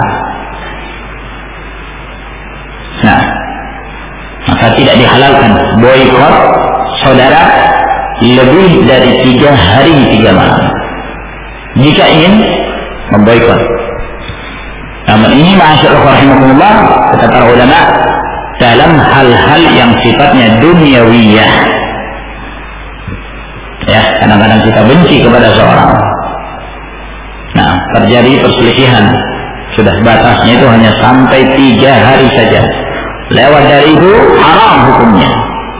Nah, maka tidak dihalalkan boikot saudara lebih dari tiga hari tiga malam jika ingin memboikot. Namun ini ma'asyiral rahimakumullah, kata para ulama, dalam hal-hal yang sifatnya duniawiyah. Ya, kadang-kadang kita benci kepada seorang. Nah, terjadi perselisihan, sudah batasnya itu hanya sampai tiga hari saja. Lewat dari itu haram hukumnya.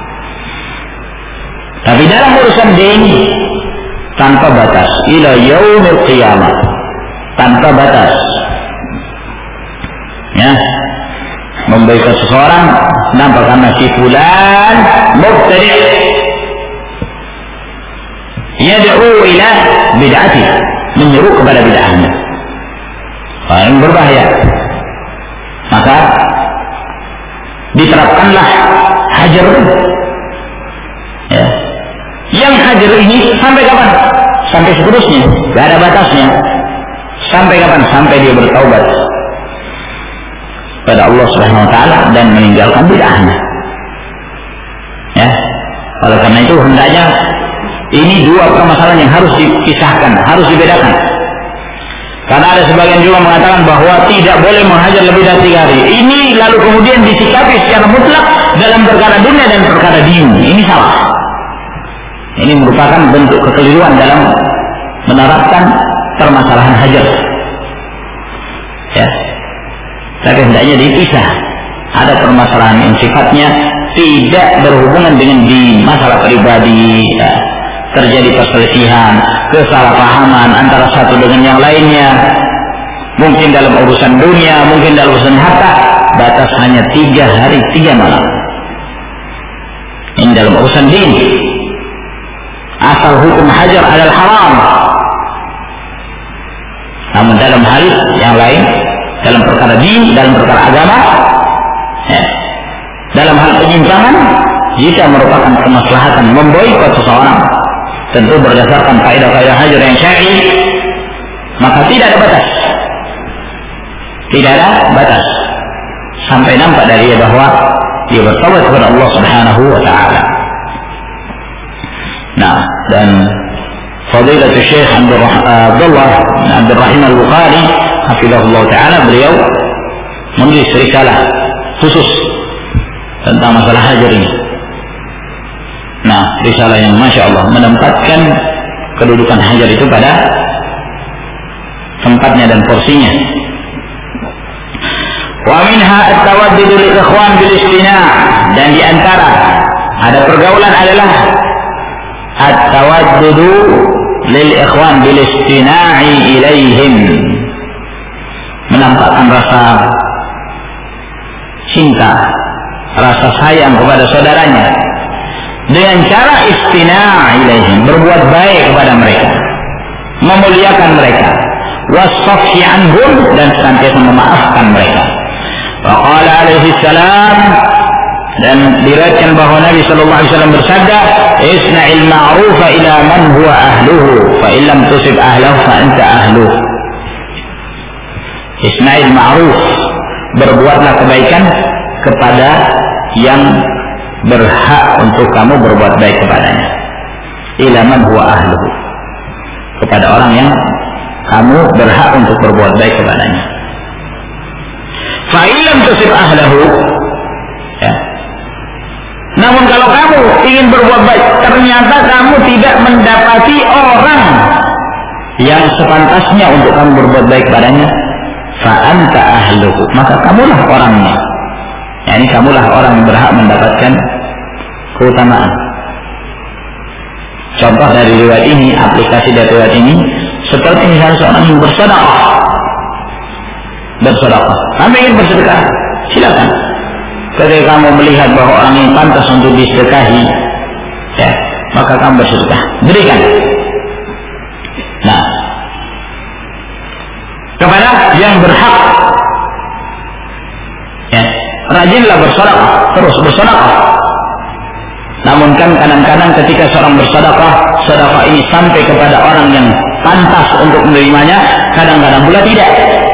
Tapi dalam urusan din tanpa batas, ila yaumil qiyamah, tanpa batas. Ya, memboikot seseorang nampak karena si fulan mubtadi', yad'u ila bid'ati, menyeru kepada bid'ahnya, paling berbahaya. Maka diterapkanlah hajar. Ya. Yang hajar ini sampai kapan? Sampai seterusnya, tidak ada batasnya. Sampai kapan? Sampai dia bertaubat pada Allah Subhanahu wa taala dan meninggalkan bid'ahnya. Ya. Oleh karena itu hendaknya ini dua permasalahan yang harus dipisahkan, harus dibedakan. Karena ada sebagian juga mengatakan bahwa tidak boleh menghajar lebih dari tiga hari. Ini lalu kemudian disikapi secara mutlak dalam perkara dunia dan perkara din. Ini salah. Ini merupakan bentuk kekeliruan dalam menerapkan permasalahan hajar. Ya. Tapi hendaknya dipisah. Ada permasalahan yang sifatnya tidak berhubungan dengan din, masalah pribadi, ya. Terjadi perselisihan, kesalahpahaman antara satu dengan yang lainnya, mungkin dalam urusan dunia, mungkin dalam urusan harta, batas hanya tiga hari tiga malam. Ini dalam urusan din. Asal hukum hajar adalah haram. Namun dalam hal yang lain, dalam perkara din, dalam perkara agama, ya, dalam hal penyimpangan, jika merupakan kemaslahatan memboikot seseorang, tentu berdasarkan kaidah-kaidah hajar yang syar'i, maka tidak ada batas. Tidak ada batas. Sampai nampak dari dia bahwa dia bertaubat kepada Allah Subhanahu wa taala. Nah, dan Fadilatul Syekh Abdullah bin Abdul Rahim Al-Bukhari hafizahullah taala, beliau menulis risalah khusus tentang masalah hajar ini. Nah, risalah yang Masya Allah menempatkan kedudukan hajar itu pada tempatnya dan porsinya. Wa minha at-tawaddud lil ikhwan bil istina', dan di antara ada pergaulan adalah at-tawaddud lil ikhwan bil istina'i ilaihim, menampakkan rasa cinta, rasa sayang kepada saudaranya dengan cara istina' ilaihim, berbuat baik kepada mereka, memuliakan mereka, wasafhi anhum, dan senantiasa memaafkan mereka. Wa qala alaihi salam, dan diriwayatkan bahwa Nabi sallallahu alaihi wasallam bersabda, isna'il ma'rufa ila man huwa ahluhu, fa in lam tusib ahlahu fa anta ahluh. Isna'il ma'ruf, berbuatlah kebaikan kepada yang berhak untuk kamu berbuat baik kepadanya. Ila man huwa ahluhu, kepada orang yang kamu berhak untuk berbuat baik kepadanya. Fa in lam tusib ahlahu, ya. Namun kalau kamu ingin berbuat baik, ternyata kamu tidak mendapati orang yang sepantasnya untuk kamu berbuat baik padanya, fa anta ahluhu, maka kamulah orangnya. Ya, ini kamulah orang yang berhak mendapatkan keutamaan. Contoh dari riwayat ini, aplikasi dari riwayat ini, seperti misalnya seorang yang bersedekah, bersedekah, kamu ingin bersedekah, silakan. Ketika kamu melihat bahwa orang yang pantas untuk disedekahi, ya, maka kamu bersedekah, berikan. Nah, kepada yang berhak, ya, rajinlah bersedekah, terus bersedekah. Namun kan kadang-kadang ketika seorang bersedekah, sedekah ini sampai kepada orang yang pantas untuk menerimanya, kadang-kadang pula tidak.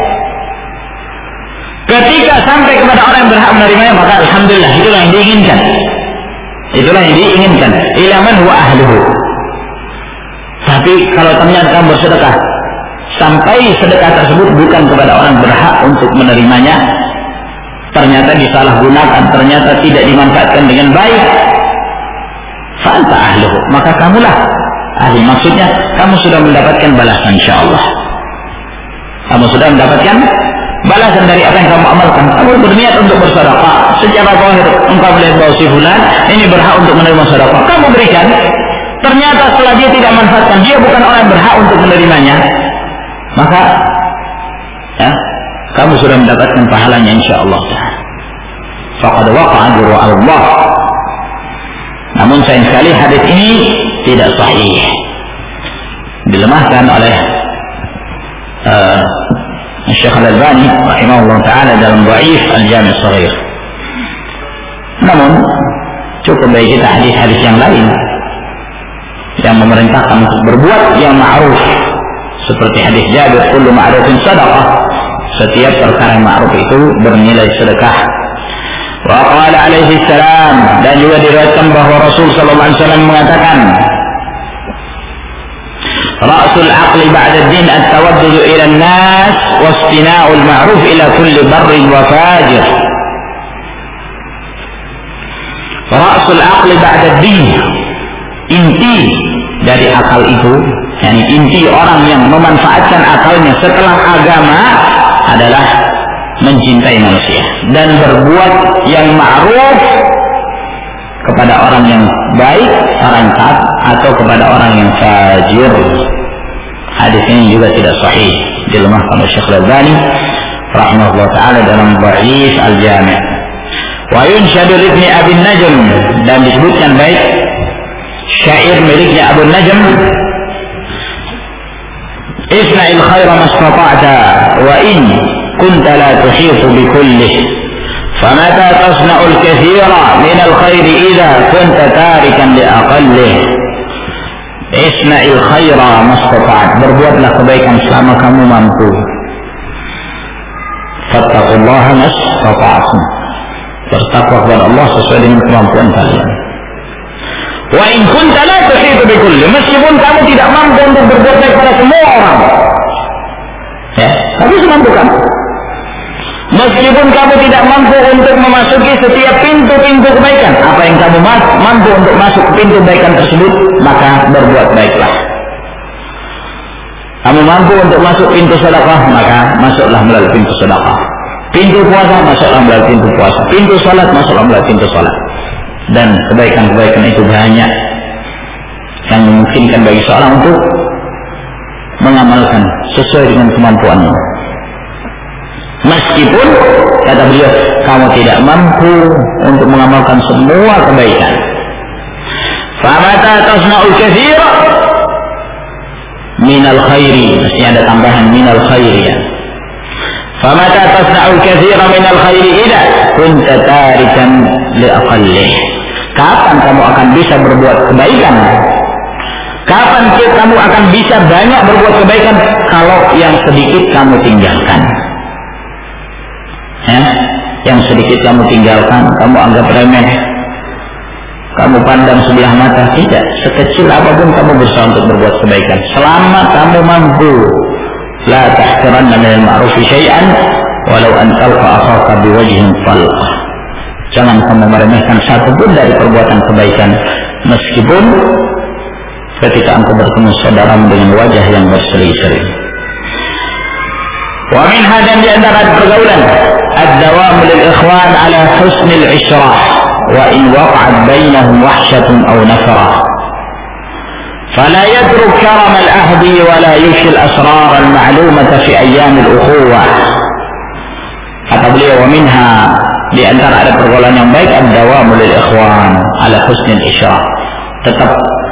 Ketika sampai kepada orang yang berhak menerimanya, maka alhamdulillah, itulah yang diinginkan. Itulah yang diinginkan. Ila man huwa ahluhu. Tapi kalau ternyata kamu bersedekah, sampai sedekah tersebut bukan kepada orang berhak untuk menerimanya, ternyata disalahgunakan, ternyata tidak dimanfaatkan dengan baik, fa anta ahluhu, maka kamulah ahli. Maksudnya kamu sudah mendapatkan balasan, insyaallah. Kamu sudah mendapatkan balasan dari apa yang kamu amalkan. Kamu berniat untuk bersedekah, secara zahir engkau melihat bahwa si fulan ini berhak untuk menerima sedekah, kamu berikan. Ternyata setelah dia tidak manfaatkan, dia bukan orang yang berhak untuk menerimanya, maka ya, kamu sudah mendapatkan pahalanya, insyaallah. Faqad waqa'a ajru Allah. Namun sayang sekali hadis ini tidak sahih, dilemahkan oleh uh, Syekh Al-Albani rahimahullah taala dalam Dhaif Al-Jami' As-Shaghir. Namun cukup bagi kita hadis-hadis yang lain yang memerintahkan untuk berbuat yang ma'ruf, seperti hadis Jabir, kullu ma'rufin sadaqah, setiap perkara yang ma'ruf itu bernilai sedekah. Wa qala alaihi salam, dan juga diriwayatkan bahwa Rasul sallallahu alaihi wasallam mengatakan, ra'sul aqli ba'da ad-din at-tawaddud ila an-nas wa istina'ul ma'ruf ila kulli barrin wa fajir. Ra'sul aqli ba'da ad-din, inti dari akal itu, yakni inti orang yang memanfaatkan akalnya setelah agama adalah mencintai manusia dan berbuat yang ma'ruf kepada orang yang baik, orang taat, atau kepada orang yang fajir. Hadis ini juga tidak sahih, dilemahkan oleh Syekh Al-Albani rahimahullah taala dalam Dhaif Al-Jami'. Wa yunshadu li Ibni Abi Najm, dan disebutkan baik syair miliknya Abu Najm, isna'il khaira mastata'ta wa in kunta la tuhitu bi kullih, famata tasna'ul kathira min al-khairi idza kunta tarikan li aqallih. Isna'il khaira mastata'at, berbuatlah kebaikan selama kamu mampu. Fattaqullaha mastata'tum, bertakwa kepada Allah sesuai dengan kemampuan kalian. Wa in kunta la tuhitu bikulli, meskipun kamu tidak mampu untuk berbuat baik pada semua orang, ya, tapi semampu kamu. Meskipun kamu tidak mampu untuk memasuki setiap pintu-pintu kebaikan, apa yang kamu mampu untuk masuk pintu kebaikan tersebut, maka berbuat baiklah. Kamu mampu untuk masuk pintu sedekah, maka masuklah melalui pintu sedekah. Pintu puasa, masuklah melalui pintu puasa. Pintu salat, masuklah melalui pintu salat. Dan kebaikan-kebaikan itu banyak yang memungkinkan bagi seorang untuk mengamalkan sesuai dengan kemampuannya. Meskipun, kata beliau, kamu tidak mampu untuk mengamalkan semua kebaikan. Famata tasna'ul katsira minal khairi, mesti ada tambahan minal khairi ya. Famata tasna'ul katsira minal khairi idza kunta tarikan li aqallih. Kapan kamu akan bisa berbuat kebaikan? Kapan kamu akan bisa banyak berbuat kebaikan kalau yang sedikit kamu tinggalkan? Ya, yang sedikit kamu tinggalkan, kamu anggap remeh, kamu pandang sebelah mata, tidak. Sekecil apapun kamu berusaha untuk berbuat kebaikan, selama kamu mampu. La tahqiranna minal ma'rufi syai'an walau an talqa akhaka biwajhin talq. Jangan kamu meremehkan satu pun dari perbuatan kebaikan, meskipun ketika engkau bertemu saudaramu dengan wajah yang berseri-seri. Wa min hadan di antara pergaulan ad-dawam lil ikhwan ala husnil isyrah wa in waqa'at bainahum wahsyatun aw nafrah fala yatruk karam al-ahdi wa la yushil asrar al-ma'lumata fi ayyam al-ukhuwah. Kata beliau, wa minha, di antara ada pergaulan yang baik ad-dawam lil ikhwan ala husnil isyrah, tetap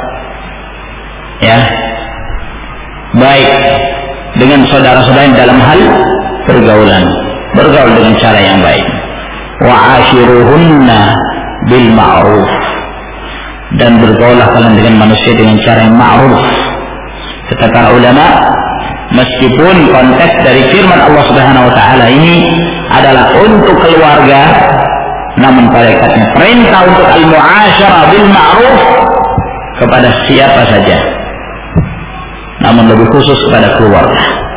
ya baik dengan saudara-saudara dalam hal pergaulan, bergaul dengan cara yang baik. Wa ashiruhunna bil ma'ruf, dan bergaulah kalian dengan manusia dengan cara yang ma'ruf. Kata para ulama, meskipun konteks dari firman Allah Subhanahu wa taala ini adalah untuk keluarga, namun pada katanya perintah untuk al-mu'asyarah bil ma'ruf kepada siapa saja, namun lebih khusus kepada keluarga.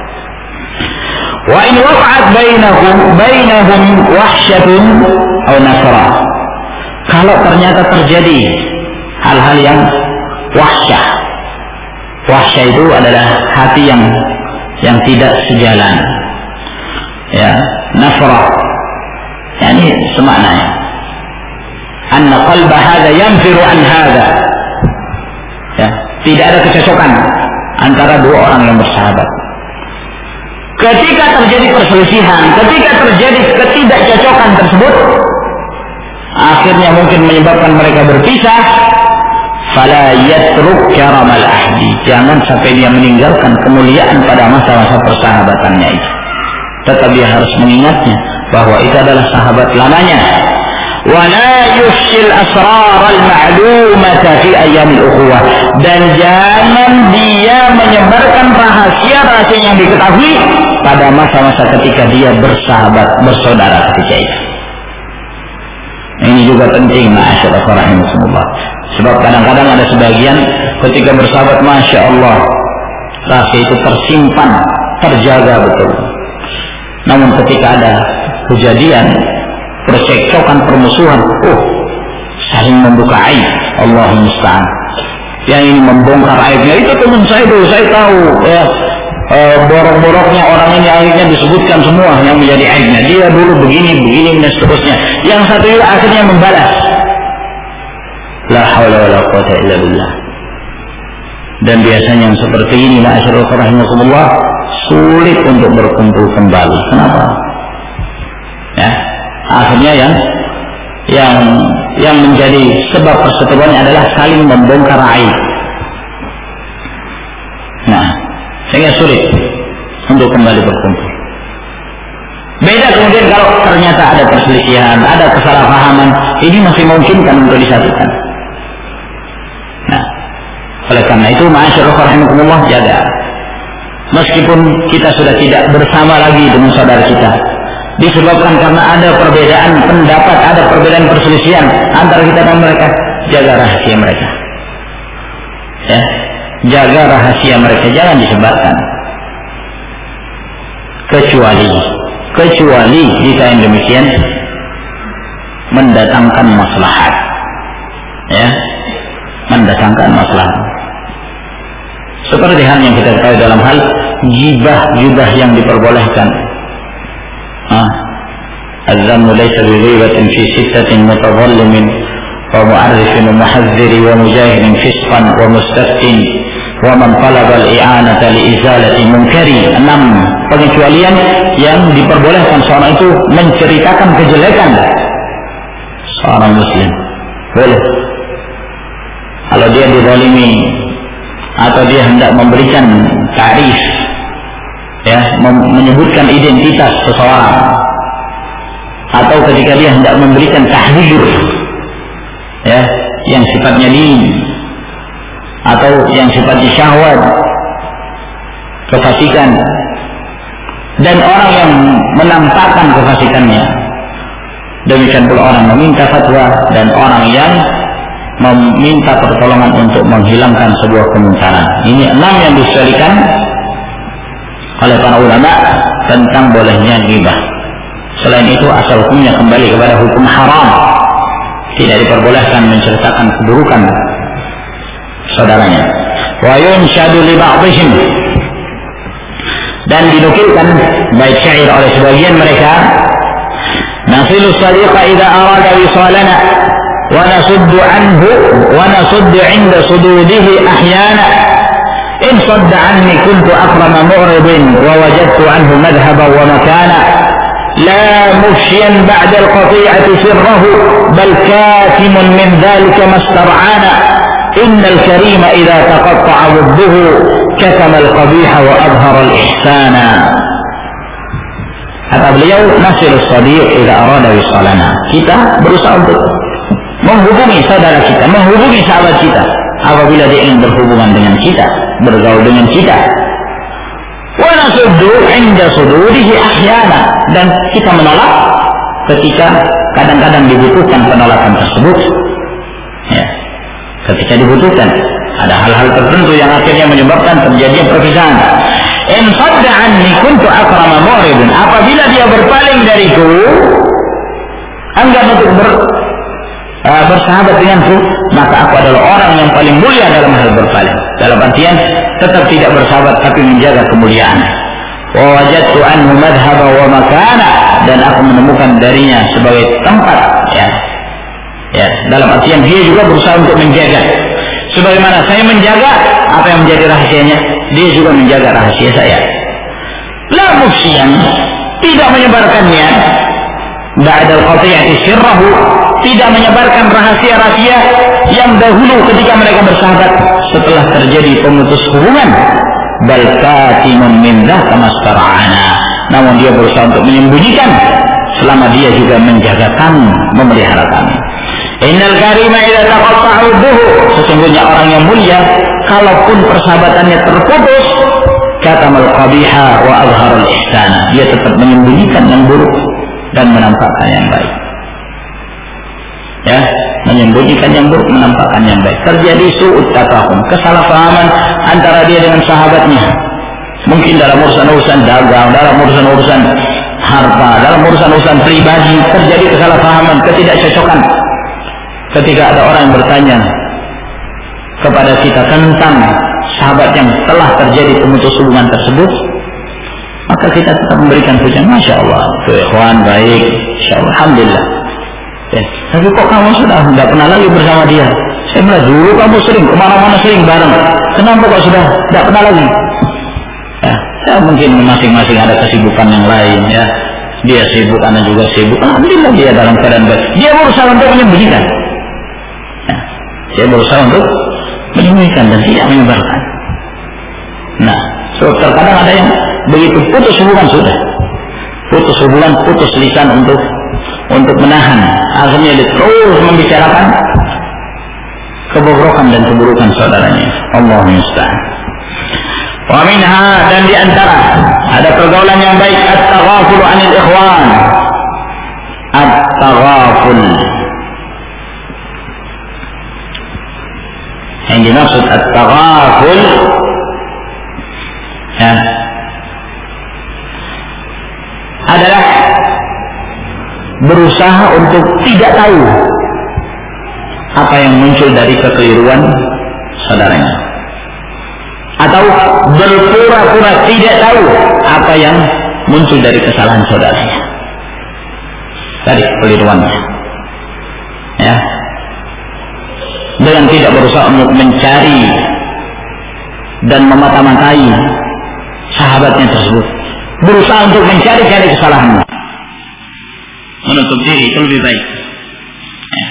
Wa in waqa'at bainahum bainahum wahsyatun aw nasra, kalau ternyata terjadi hal-hal yang wahsyah. Wahsyah itu adalah hati yang yang tidak sejalan. Ya, nasra, yani semaknanya anna qalba hadha yanfiru an hadha. Ya, tidak ada kecocokan antara dua orang yang bersahabat. Ketika terjadi perselisihan, ketika terjadi ketidakcocokan tersebut, akhirnya mungkin menyebabkan mereka berpisah. Fala yatruk karamal ahdi, jangan sampai dia meninggalkan kemuliaan pada masa-masa persahabatannya itu. Tetap dia harus mengingatnya bahwa itu adalah sahabat lamanya. Wala yushil asrar al-ma'lumata fi ayyamil ukhuwah, dan jangan dia menyebarkan rahasia-rahasia yang diketahui pada masa-masa ketika dia bersahabat, bersaudara ketika itu. Ini juga penting, ma'asyarah rahimakumullah. Sebab kadang-kadang ada sebagian ketika bersahabat, masya Allah, rahasia itu tersimpan, terjaga betul. Namun ketika ada kejadian percekcokan, permusuhan, oh, saling membuka aib, Allahumma musta'an. Yang ini membongkar aibnya, itu teman saya dulu, saya tahu ya, e, borok-boroknya orang ini akhirnya disebutkan semua yang menjadi aibnya. Dia dulu begini, begini, dan seterusnya. Yang satu itu akhirnya membalas. La haula wala quwwata illa billah. Dan biasanya yang seperti ini, ma'asyarul rahimakumullah, sulit untuk berkumpul kembali. Kenapa? Ya, akhirnya yang yang yang menjadi sebab perseteruannya adalah saling membongkar aib. Nah, sehingga sulit untuk kembali berkumpul. Beda kemudian kalau ternyata ada perselisihan, ada kesalahpahaman, ini masih mungkin kan untuk disatukan. Nah, Oleh karena itu, ma'asyiral rahimakumullah, jaga. Meskipun kita sudah tidak bersama lagi dengan saudara kita, disebabkan karena ada perbedaan pendapat, ada perbedaan perselisihan antara kita dan mereka, jaga rahasia mereka. Ya, jaga rahasia mereka, jangan disebarkan. Kecuali, kecuali jika yang demikian mendatangkan maslahat, ya, mendatangkan maslahat. Seperti hal yang kita ketahui dalam hal gibah-gibah yang diperbolehkan. Ah, az-zammu laysa bi ghibatin fi sittatin mutadhallimin wa mu'arrifin wa muhazziri wa mujahidin fisqan wa mustaftin wa man talaba al-i'anata li izalati munkari. Enam pengecualian yang diperbolehkan seorang itu menceritakan kejelekan seorang muslim. Boleh. Kalau dia dizalimi atau dia hendak memberikan tarif, ya, menyebutkan identitas seseorang, atau ketika dia hendak memberikan tahdzir, ya, yang sifatnya din atau yang sifatnya syahwat, kefasikan, dan orang yang menampakkan kefasikannya, demikian pula orang meminta fatwa dan orang yang meminta pertolongan untuk menghilangkan sebuah kemungkaran. Ini enam yang disyariatkan oleh para ulama tentang bolehnya ghibah. Selain itu, asal hukumnya kembali kepada hukum haram. Tidak diperbolehkan menceritakan keburukan saudaranya. Wa yunshadu li ba'dihim, dan dinukilkan bait syair oleh sebagian mereka, nasilu sadiqa idza arada wisalana wa nasuddu anhu wa nasuddu 'inda sududihi ahyana in sadda anni kuntu akrama mu'ridin wa wajadtu anhu madhhaban wa makana la mufshiyan ba'da al-qati'ati sirrahu bal katimun min dhalika mastar'ana innal karima idza taqatta'a wudduhu katama al-qabiha wa adhara al-ihsana. Kata beliau, nasilus sadiq idza arada wisalana, kita berusaha untuk menghubungi saudara kita, menghubungi sahabat kita apabila dia ingin berhubungan dengan kita, bergaul dengan kita. Wa nasuddu 'inda sududihi ahyana, dan kita menolak ketika kadang-kadang dibutuhkan penolakan tersebut. Ya, ketika dibutuhkan, ada hal-hal tertentu yang akhirnya menyebabkan terjadinya perpisahan. In sadda anni kuntu akrama mu'ridin, apabila dia berpaling dariku, enggan untuk ber Uh, bersahabat denganku, maka aku adalah orang yang paling mulia dalam hal berpaling. Dalam artian tetap tidak bersahabat tapi menjaga kemuliaan. Wa wajadtu anhu madhhaban wa makana, dan aku menemukan darinya sebagai tempat, ya, ya, dalam artian dia juga berusaha untuk menjaga. Sebagaimana saya menjaga apa yang menjadi rahasianya, dia juga menjaga rahasia saya. La mufsiyan, tidak menyebarkannya, ba'dal qati'ati sirrahu, tidak menyebarkan rahasia-rahasia yang dahulu ketika mereka bersahabat setelah terjadi pemutus hubungan. Bal katimun min dzaka mastar'ana, namun dia berusaha untuk menyembunyikan selama dia juga menjaga kami, memelihara kami. Innal karima idza taqatta'a udduhu, sesungguhnya orang yang mulia kalaupun persahabatannya terputus, katamal qabiha wa azharul ihsana, dia tetap menyembunyikan yang buruk dan menampakkan yang baik. Ya, menyembunyikan yang buruk, menampakkan yang baik. Terjadi su'ut tafahum, kesalahpahaman antara dia dengan sahabatnya. Mungkin dalam urusan-urusan dagang, dalam urusan-urusan harta, dalam urusan-urusan pribadi, terjadi kesalahpahaman, ketidakcocokan. Ketika ada orang yang bertanya kepada kita tentang sahabat yang telah terjadi pemutus hubungan tersebut, maka kita tetap memberikan pujian, Masya Allah, itu ikhwan baik, Insya Allah, Alhamdulillah. Ya, tapi kok kamu sudah tidak pernah lagi bersama dia? Saya melihat dulu kamu sering kemana-mana, sering bareng. Kenapa kok sudah tidak pernah lagi? Ya, ya mungkin masing-masing ada kesibukan yang lain. Ya, dia sibuk, anda juga sibuk. Alhamdulillah dia dalam keadaan baik. Dia berusaha untuk menyembunyikan. Ya, dia berusaha untuk menyembunyikan dan tidak menyebarkan. Nah, so, terkadang ada yang begitu putus hubungan sudah, putus hubungan, putus lisan untuk untuk menahan, akhirnya dia terus membicarakan kebobrokan dan keburukan saudaranya. Allahu musta'an. Wa minha, dan di antara ada pergaulan yang baik at-taghaful 'anil ikhwan. At-taghaful. Yang dimaksud at-taghaful ya, adalah berusaha untuk tidak tahu apa yang muncul dari kekeliruan saudaranya, atau berpura-pura tidak tahu apa yang muncul dari kesalahan saudaranya, dari kekeliruannya, ya, dengan tidak berusaha untuk mencari dan memata-matai sahabatnya tersebut, berusaha untuk mencari-cari kesalahannya, menutup diri, itu lebih baik. Ya.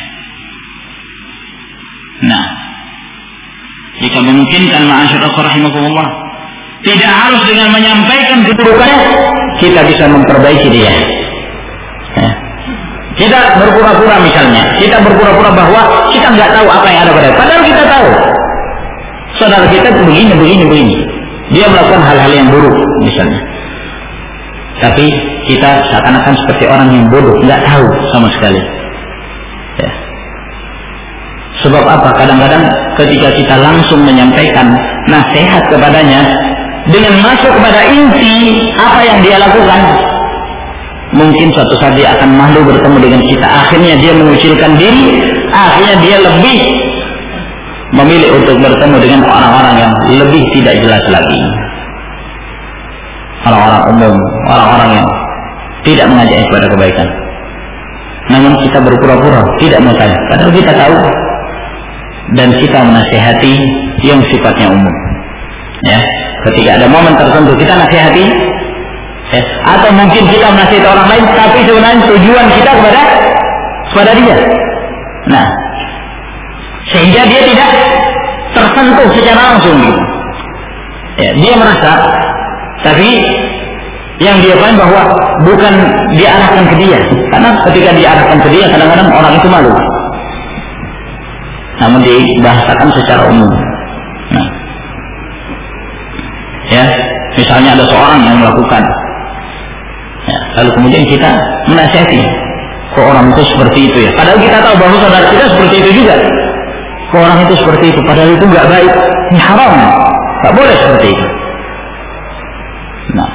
Nah, jika memungkinkan, ma'asyiral rahimakumullah, tidak harus dengan menyampaikan keburukannya, kita bisa memperbaiki dia. Ya. Kita berpura-pura misalnya, kita berpura-pura bahwa kita nggak tahu apa yang ada pada, padahal kita tahu saudara kita begini, begini, begini. Dia melakukan hal-hal yang buruk misalnya. Tapi kita seakan-akan seperti orang yang bodoh, nggak tahu sama sekali. Ya. Sebab apa? Kadang-kadang ketika kita langsung menyampaikan nasihat kepadanya dengan masuk kepada inti apa yang dia lakukan, mungkin suatu saat dia akan malu bertemu dengan kita. Akhirnya dia mengucilkan diri, akhirnya dia lebih memilih untuk bertemu dengan orang-orang yang lebih tidak jelas lagi, orang-orang umum, orang-orang yang tidak mengajak kepada kebaikan. Namun kita berpura-pura tidak mau tanya, padahal kita tahu, dan kita menasihati yang sifatnya umum. Ya, ketika ada momen tertentu kita nasihati, ya, atau mungkin kita menasihati orang lain, tapi sebenarnya tujuan kita kepada kepada dia. Nah, sehingga dia tidak tersentuh secara langsung. Ya, dia merasa, tapi yang dia paham bahwa bukan diarahkan ke dia, karena ketika diarahkan ke dia kadang-kadang orang itu malu. Namun dibahasakan secara umum. Nah, ya, misalnya ada seorang yang melakukan, ya, lalu kemudian kita menasihati, kok orang itu seperti itu ya, padahal kita tahu bahwa saudara kita seperti itu juga. Kok orang itu seperti itu, padahal itu nggak baik, ini haram, nggak boleh seperti itu. Nah,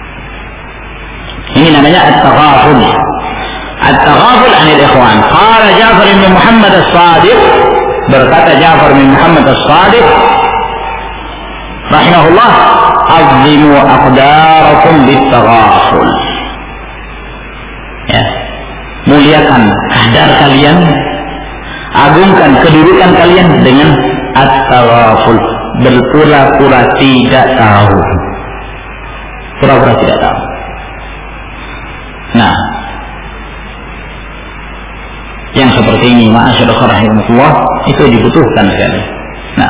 ini namanya at-taghaful. At-taghaful 'anil ikhwan. Qala Ja'far bin Muhammad as-Shadiq, berkata Ja'far bin Muhammad as-Shadiq rahimahullah, "Azzimu aqdarakum bit-taghaful." Ya, muliakan kadar kalian, agungkan kedudukan kalian dengan at-taghaful, berpura-pura tidak tahu, pura-pura tidak tahu. Nah, yang seperti ini, ma'asyiral rahimahullah, itu dibutuhkan sekali. Nah,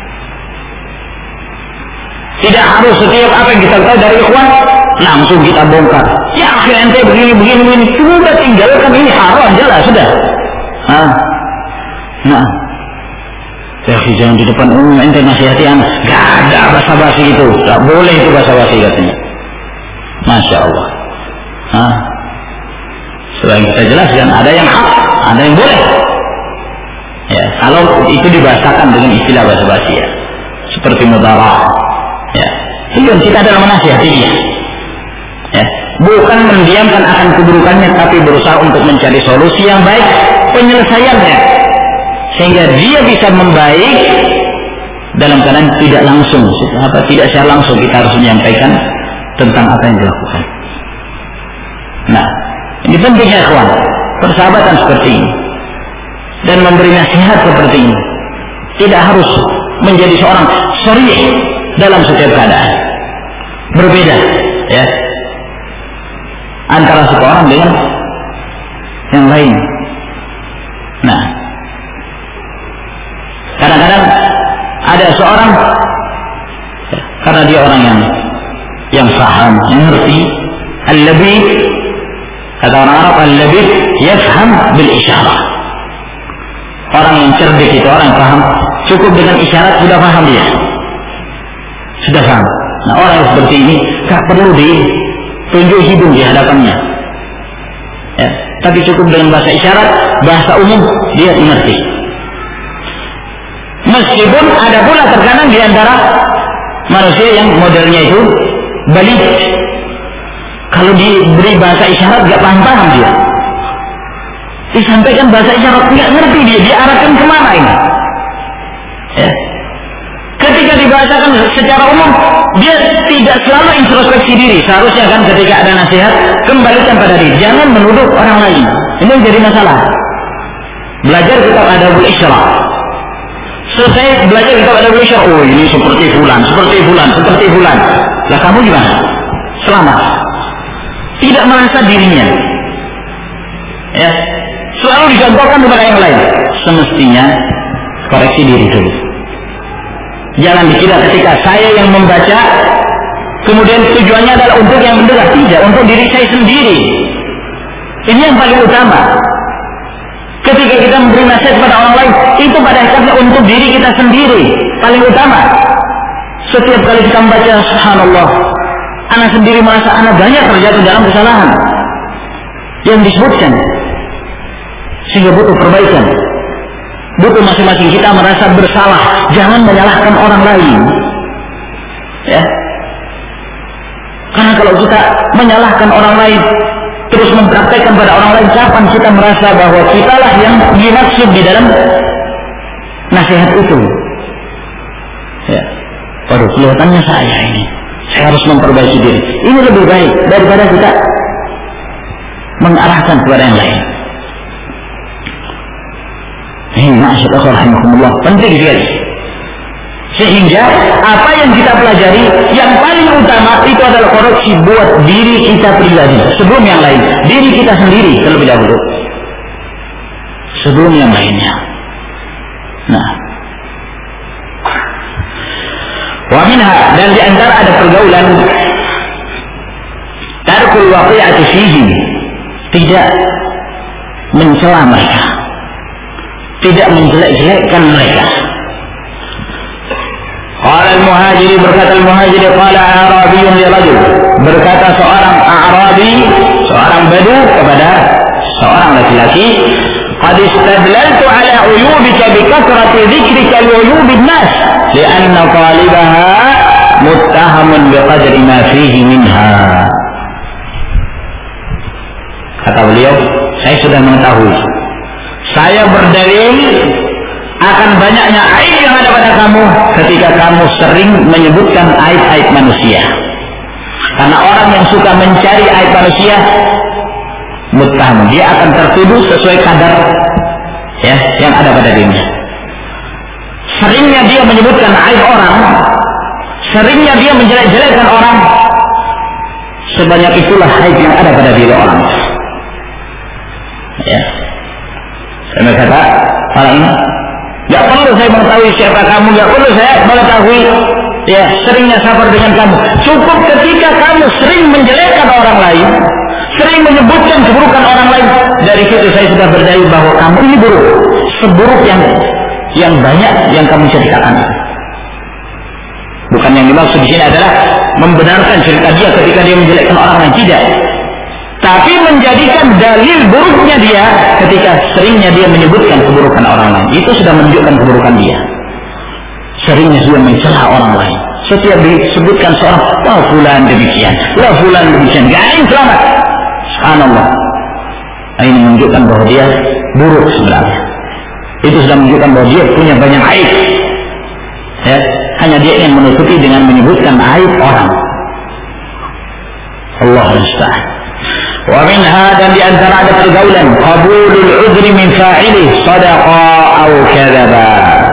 tidak harus setiap apa yang kita tahu dari ikhwan langsung kita bongkar. Ya, akhirnya ente begini begini begini, sudah tinggalkan, ini haram jelas sudah. Nah, nah, ya, jangan di depan umum ente nasihati anak, gak ada basa-basi itu, gak boleh itu basa-basi katanya. Masya Allah. Nah, selain kita jelaskan, ada yang hak, ada yang boleh. Ya, kalau itu dibahasakan dengan istilah basa-basi, ya, seperti mudarah, ya, tujuan kita adalah menasihati dia, ya, bukan mendiamkan akan keburukannya, tapi berusaha untuk mencari solusi yang baik, penyelesaiannya, sehingga dia bisa membaik dalam keadaan tidak langsung, apa tidak secara langsung kita harus menyampaikan tentang apa yang dilakukan. Nah, ini pentingnya ikhwan, persahabatan seperti ini dan memberi nasihat seperti ini. Tidak harus menjadi seorang sharih dalam setiap keadaan. Berbeda, ya, antara seorang dengan yang lain. Nah, kadang-kadang ada seorang, karena dia orang yang yang paham, yang ngerti, al-labib, kata orang Arab, al-labib yafham bil isyarah. Orang yang cerdik itu, orang yang paham, cukup dengan isyarat sudah paham dia. Sudah paham. Nah, orang yang seperti ini tak perlu ditunjuk hidung di hadapannya. Ya, tapi cukup dengan bahasa isyarat, bahasa umum dia mengerti. Meskipun ada pula terkadang di antara manusia yang modelnya itu balik. Kalau diberi bahasa isyarat gak paham-paham dia. Disampaikan bahasa isyarat nggak ngerti dia, diarahkan kemana ini? Ya. Ketika dibahasakan secara umum, dia tidak selalu introspeksi diri. Seharusnya kan ketika ada nasihat, kembalikan pada diri. Jangan menuduh orang lain. Ini jadi masalah. Belajar kitab Adabul Isyrah. Selesai belajar kitab Adabul Isyrah, oh ini seperti fulan, seperti fulan, seperti fulan. Lah kamu gimana? Selamat. Tidak merasa dirinya. Ya. Selalu dicontohkan kepada yang lain. Semestinya koreksi diri dulu. Jangan dikira ketika saya yang membaca, kemudian tujuannya adalah untuk yang mendengar. Tidak, untuk diri saya sendiri. Ini yang paling utama. Ketika kita memberi nasihat kepada orang lain, itu pada akhirnya untuk diri kita sendiri. Paling utama. Setiap kali kita membaca, subhanallah, anak sendiri merasa anak banyak terjatuh dalam kesalahan yang disebutkan. Sehingga butuh perbaikan. Butuh masing-masing kita merasa bersalah. Jangan menyalahkan orang lain. Ya. Karena kalau kita menyalahkan orang lain, terus mempraktekkan pada orang lain, kapan kita merasa bahwa kitalah yang dimaksud di dalam nasihat itu? Ya. Waduh, kelihatannya saya ini. Saya harus memperbaiki diri. Ini lebih baik daripada kita mengarahkan kepada yang lain. Ini masyaallah rahimahumullah, penting sekali. Sehingga apa yang kita pelajari yang paling utama itu adalah koreksi buat diri kita pribadi sebelum yang lain. Diri kita sendiri terlebih dahulu sebelum yang lainnya. Nah, wa minha, dan di antara ada pergaulan tarkul waqi'ati fihi, tidak mencela mereka, tidak menjelek-jelekkan mereka. Qala al-muhajiri, berkata al-muhajiri, qala a'rabiyun li rajul, berkata seorang a'rabi, seorang badu kepada seorang laki-laki, qad istadlaltu ala uyubika bi kathrati dhikrika li uyubin nas li'anna talibaha muttahamun bi qadri ma fihi minha. Kata beliau, saya sudah mengetahui, saya berdalil akan banyaknya aib yang ada pada kamu ketika kamu sering menyebutkan aib-aib manusia. Karena orang yang suka mencari aib manusia, muttaham, dia akan tertuduh sesuai kadar ya yang ada pada dirinya. Seringnya dia menyebutkan aib orang, seringnya dia menjelek-jelekkan orang, sebanyak itulah aib yang ada pada diri orang. Ya. Saya kata, orang ini gak perlu saya mengetahui siapa kamu, gak perlu saya mengetahui ya seringnya safar dengan kamu. Cukup ketika kamu sering menjelekkan orang lain, sering menyebutkan keburukan orang lain, dari situ saya sudah berdalil bahwa kamu ini buruk, seburuk yang yang banyak yang kamu ceritakan. Bukan yang dimaksud di sini adalah membenarkan cerita dia ketika dia menjelekkan orang lain, tidak. Tapi menjadikan dalil buruknya dia ketika seringnya dia menyebutkan keburukan orang lain. Itu sudah menunjukkan keburukan dia. Seringnya dia mencela orang lain. Setiap disebutkan seorang, wah fulan demikian, wah fulan demikian, gak ada yang selamat. Subhanallah. Ini menunjukkan bahwa dia buruk sebenarnya. Itu sudah menunjukkan bahwa dia punya banyak aib. Ya, hanya dia ingin menutupi dengan menyebutkan aib orang. Allah musta'an. Wa minha, dan di antara ada pergaulan qabulul udri min fa'ilih sadaqa aw kadzaba,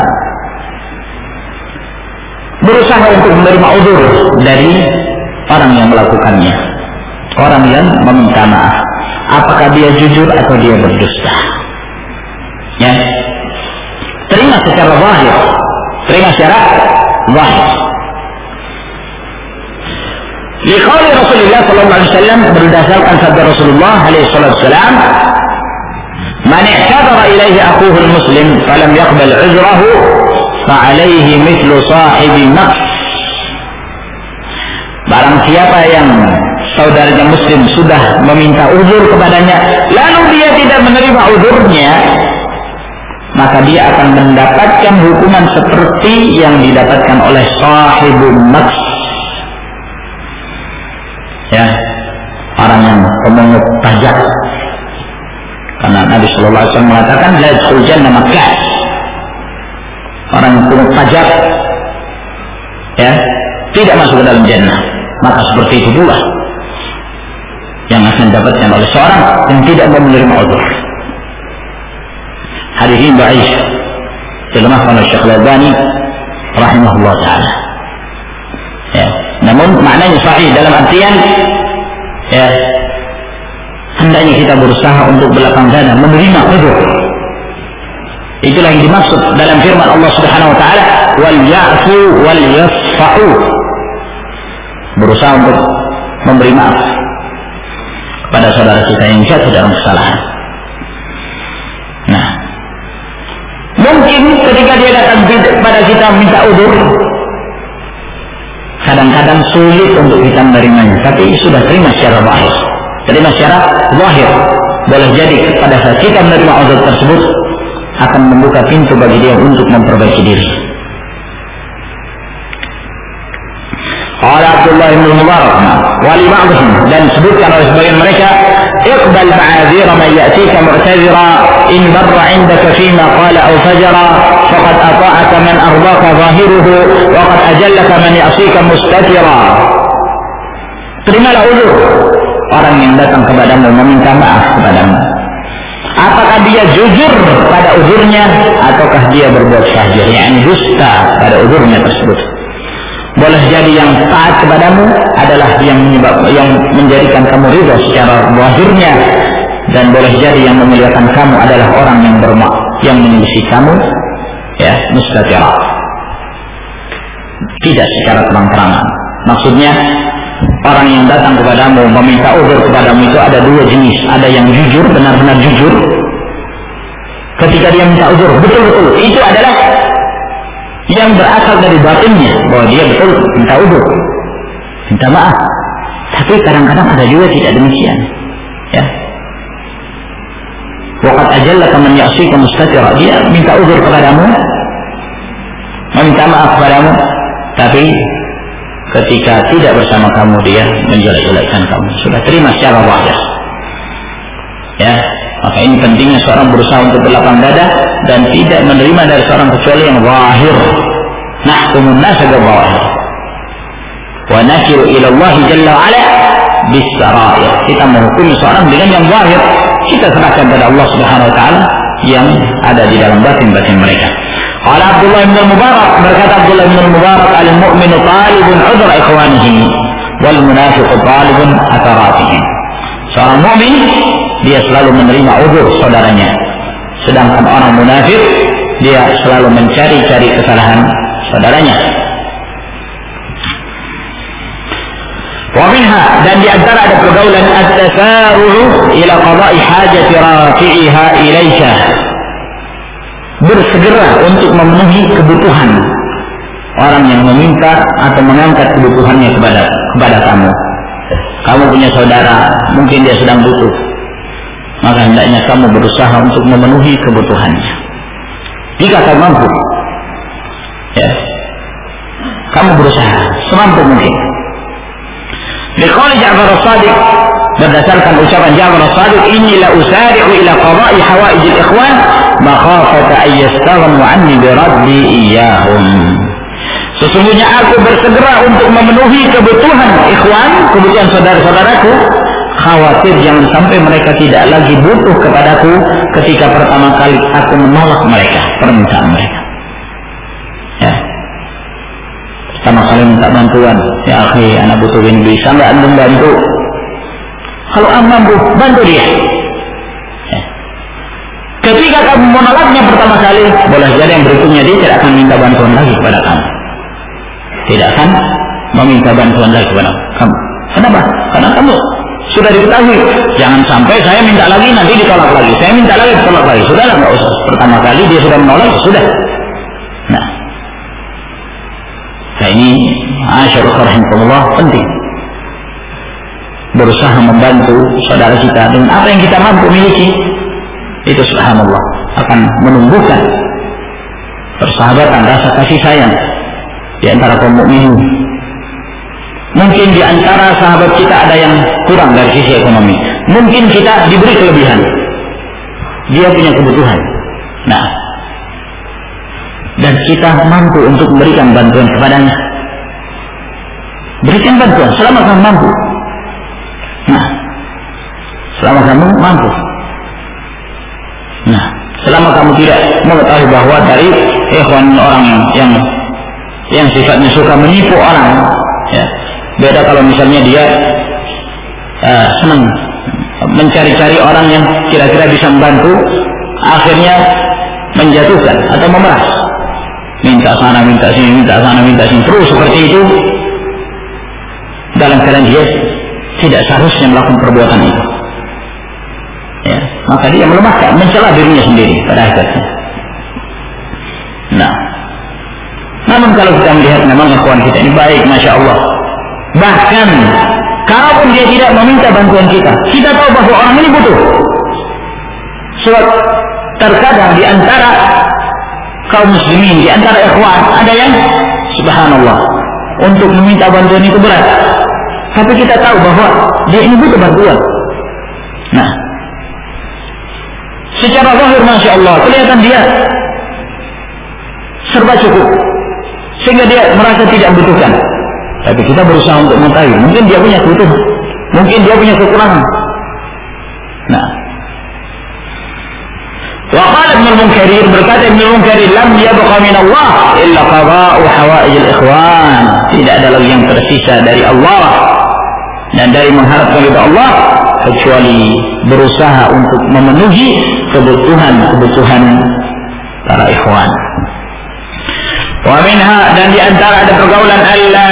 berusaha untuk menerima udzur dari orang yang melakukannya, orang yang meminta maaf, apakah dia jujur atau dia berdusta. Ya, terima secara zahir, terima secara zahir. Liqauli Rasulullah sallallahu alaihi wasallam, berdasarkan sabda Rasulullah alaihi wasallam, Man i'tadara ilaihi akhuhu al-muslim falam yaqbal 'uzrahu fa'alaihi mithlu sahibi naqs. Barang siapa yang saudaranya muslim sudah meminta uzur kepadanya lalu dia tidak menerima uzurnya, maka dia akan mendapatkan hukuman seperti yang didapatkan oleh sahibun naqs, ya, orang yang pemungut pajak. Karena Nabi Shallallahu Alaihi Wasallam mengatakan la yadkhulul jannah makkah, orang yang pemungut pajak, ya, tidak masuk ke dalam jannah. Maka seperti itu pula yang akan didapatkan oleh seorang yang tidak mau menerima uzur. Hadis ini dhaif, dilemahkan oleh Syekh Al-Albani rahimahullah taala. Ya, namun maknanya sahih dalam artian, ya, hendaknya kita berusaha untuk berlapang dada menerima uzur. Itulah yang dimaksud dalam firman Allah Subhanahu wa taala, wal ya'fu wal yasfa'u. Berusaha untuk memberi maaf kepada saudara kita yang jatuh dalam kesalahan. Nah, mungkin ketika dia datang kepada kita minta uzur, kadang-kadang sulit untuk kita menerimanya, tapi sudah terima secara zahir. Terima secara zahir. Boleh jadi pada saat kita menerima uzur tersebut akan membuka pintu bagi dia untuk memperbaiki diri. Qala Abdullah bin Mubarak wa li ba'dihim, dan disebutkan oleh sebagian mereka, iqbal ma'azir man ya'tika mu'tazira in barra 'indaka fima qala aw fajara faqad ata'aka man ardaka zahiruhu wa qad ajallaka man ya'sika mustatira. Terimalah uzur orang yang datang kepadamu meminta maaf kepadamu, apakah dia jujur pada uzurnya ataukah dia berbuat fajir, yakni dusta pada uzurnya tersebut. Boleh jadi yang taat kepadamu adalah yang menyebab, yang menjadikan kamu ridha secara zahirnya, dan boleh jadi yang memuliakan kamu adalah orang yang bermak, yang menyelisih kamu, ya, mustatira, tidak secara terang-terangan. Maksudnya orang yang datang kepadamu meminta uzur kepadamu itu ada dua jenis. Ada yang jujur, benar-benar jujur ketika dia minta uzur, betul-betul itu adalah yang berasal dari batinnya, bahwa dia betul minta uzur, minta maaf. Tapi kadang-kadang ada juga tidak demikian, ya. Waqad ajallaka man ya'sika mustatira, dia minta uzur kepadamu, meminta maaf kepadamu, tapi ketika tidak bersama kamu dia menjelek-jelekkan kamu. Sudah terima secara zahir, ya. Maka ini pentingnya seorang berusaha untuk berlapang dada dan tidak menerima dari seorang kecuali yang zahir. Nahkumun nasa bil-zahir wa nakiru ila Allah jalla wa ala bis-sarair. Kita menghukumi seorang dengan yang zahir, kita serahkan kepada Allah Subhanahu wa taala yang ada di dalam batin-batin mereka. Qala Abdullah bin Mubarak, berkata Abdullah bin Mubarak, al-mu'minu talibun 'udra ikhwanihi wal munafiqu talibun atharatihi. Seorang mukmin dia selalu menerima uzur saudaranya, sedangkan orang munafik dia selalu mencari-cari kesalahan saudaranya. Wa minha, dan di antara ada pergaulan at-tasarru'u ila qada'i hajati rafi'iha ilaika, bersegera untuk memenuhi kebutuhan orang yang meminta atau mengangkat kebutuhannya kepada kepada kamu. Kamu punya saudara, mungkin dia sedang butuh, maka hendaknya kamu berusaha untuk memenuhi kebutuhannya. Jika kamu mampu, ya, kamu berusaha semampu mungkin. Liqauli Ja'far as-Shadiq, berdasarkan ucapan Ja'far as-Shadiq, inni la usari'u ila qada'i hawaijil ikhwan makhafata an yastaghnu 'anni bi raddi iyyahum. Sesungguhnya aku bersegera untuk memenuhi kebutuhan ikhwan, kebutuhan saudara-saudaraku, khawatir jangan sampai mereka tidak lagi butuh kepadaku ketika pertama kali aku menolak mereka, permintaan mereka. Ya. Pertama kali minta bantuan, ya akhi, anak butuh ini, bisa nggak antum bantu? Kalau antum mampu, bantu dia. Ya. Ketika kamu menolaknya pertama kali, boleh jadi yang berikutnya dia tidak akan minta bantuan lagi kepada kamu. Tidak akan meminta bantuan lagi kepada kamu. Kenapa? Karena kamu Sudah diketahui. Jangan sampai saya minta lagi nanti ditolak lagi. Saya minta lagi ditolak lagi. Sudahlah, nggak usah. Pertama kali dia sudah menolak, sudah. Nah, nah ini asyarul rahimahullah penting. Berusaha membantu saudara kita dengan apa yang kita mampu miliki. Itu subhanallah akan menumbuhkan persahabatan, rasa kasih sayang di antara kaum mukminin. Mungkin di antara sahabat kita ada yang kurang dari sisi ekonomi. Mungkin kita diberi kelebihan. Dia punya kebutuhan. Nah, dan kita mampu untuk memberikan bantuan kepadanya. Berikan bantuan selama kamu mampu. Nah, selama kamu mampu. Nah, selama kamu tidak mengetahui bahwa dari ikhwan orang yang yang sifatnya suka menipu orang, ya. Beda kalau misalnya dia uh, senang mencari-cari orang yang kira-kira bisa membantu, akhirnya menjatuhkan atau memeras, minta sana, minta sini, minta sana, minta sini, terus seperti itu. Dalam keadaan dia tidak seharusnya melakukan perbuatan itu, ya, maka dia melemahkan, mencela dirinya sendiri pada akhirnya. Nah, namun kalau kita melihat memang ikhwan kita ini baik, masya Allah. Bahkan kalaupun dia tidak meminta bantuan kita, kita tahu bahwa orang ini butuh. Sebab terkadang di antara kaum muslimin, di antara ikhwan ada yang subhanallah untuk meminta bantuan itu berat. Tapi kita tahu bahwa dia ini butuh bantuan. Nah, secara zahir masya Allah kelihatan dia serba cukup, sehingga dia merasa tidak membutuhkan. Tapi kita berusaha untuk mengetahui, mungkin dia punya kebutuhan, mungkin dia punya kekurangan. Nah, wa qala Ibnu al-Munkarir, berkata Ibnu al-Munkarir, lam yabqa min Allah illa qada'u hawaij al-ikhwan. Tidak ada lagi yang tersisa dari Allah dan dari mengharapkan kepada Allah kecuali berusaha untuk memenuhi kebutuhan-kebutuhan para ikhwan. Wa minha, dan di antara ada pergaulan alla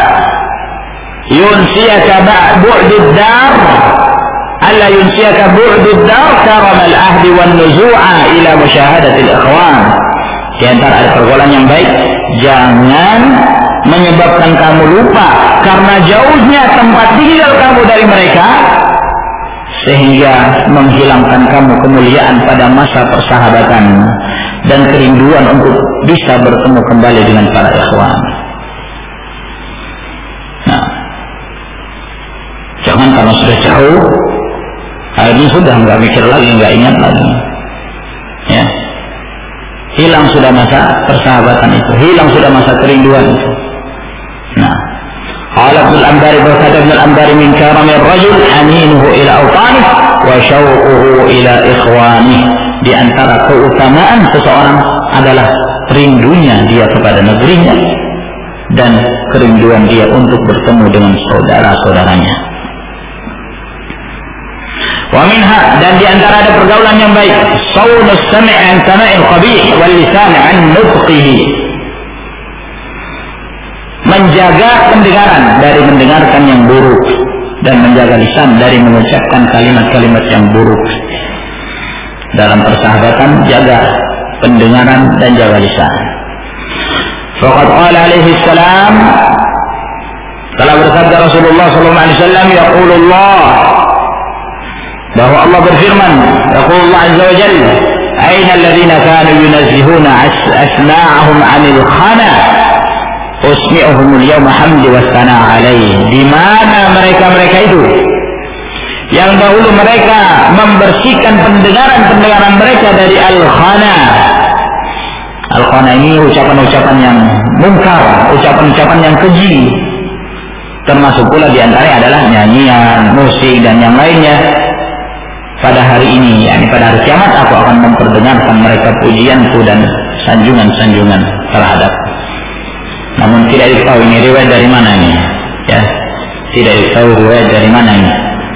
yunsiyaka bu'dud dar, alla yunsiyaka bu'dud dar karam al-ahdi wan nuzu'a ila musyahadatil ikhwan. Di antara ada pergaulan yang baik, jangan menyebabkan kamu lupa karena jauhnya tempat tinggal kamu dari mereka sehingga menghilangkan kamu kemuliaan pada masa persahabatan dan kerinduan untuk bisa bertemu kembali dengan para ikhwan. Nah, jangan karena sudah jauh, akhirnya sudah nggak mikir lagi, nggak ingat lagi. Ya, hilang sudah masa persahabatan itu, hilang sudah masa kerinduan itu. Nah, qala Ibnu al-Anbari, berkata Ibnu al-Anbari, min karamir rajul haninuhu ila awtanih wa syauquhu ila ikhwanih. Di antara keutamaan seseorang adalah rindunya dia kepada negerinya dan kerinduan dia untuk bertemu dengan saudara-saudaranya. Wa minha, dan di antara ada pergaulan yang baik, saunus sam'i an sama'il qabih wal lisan an nutqihi. Menjaga pendengaran dari mendengarkan yang buruk dan menjaga lisan dari mengucapkan kalimat-kalimat yang buruk. Dalam persahabatan jaga pendengaran dan jaga lisan. Faqad qala alaihi salam, telah bersabda Rasulullah sallallahu alaihi wasallam, yaqulullah, bahwa Allah berfirman, yaqulullah azza wa jalla, aina alladhina kanu yunazzihuna asma'ahum 'anil khana usmi'uhum al-yawma hamdi was sana 'alaihi. Di mana mereka-mereka itu yang dahulu mereka membersihkan pendengaran-pendengaran mereka dari al-khana. Al-khana ini ucapan-ucapan yang mungkar, ucapan-ucapan yang keji. Termasuk pula diantaranya adalah nyanyian, musik, dan yang lainnya. Pada hari ini, yakni pada hari kiamat, aku akan memperdengarkan mereka pujianku dan sanjungan-sanjungan terhadap. Namun tidak diketahui ini riwayat dari mana ini, ya, tidak diketahui riwayat dari mana ini.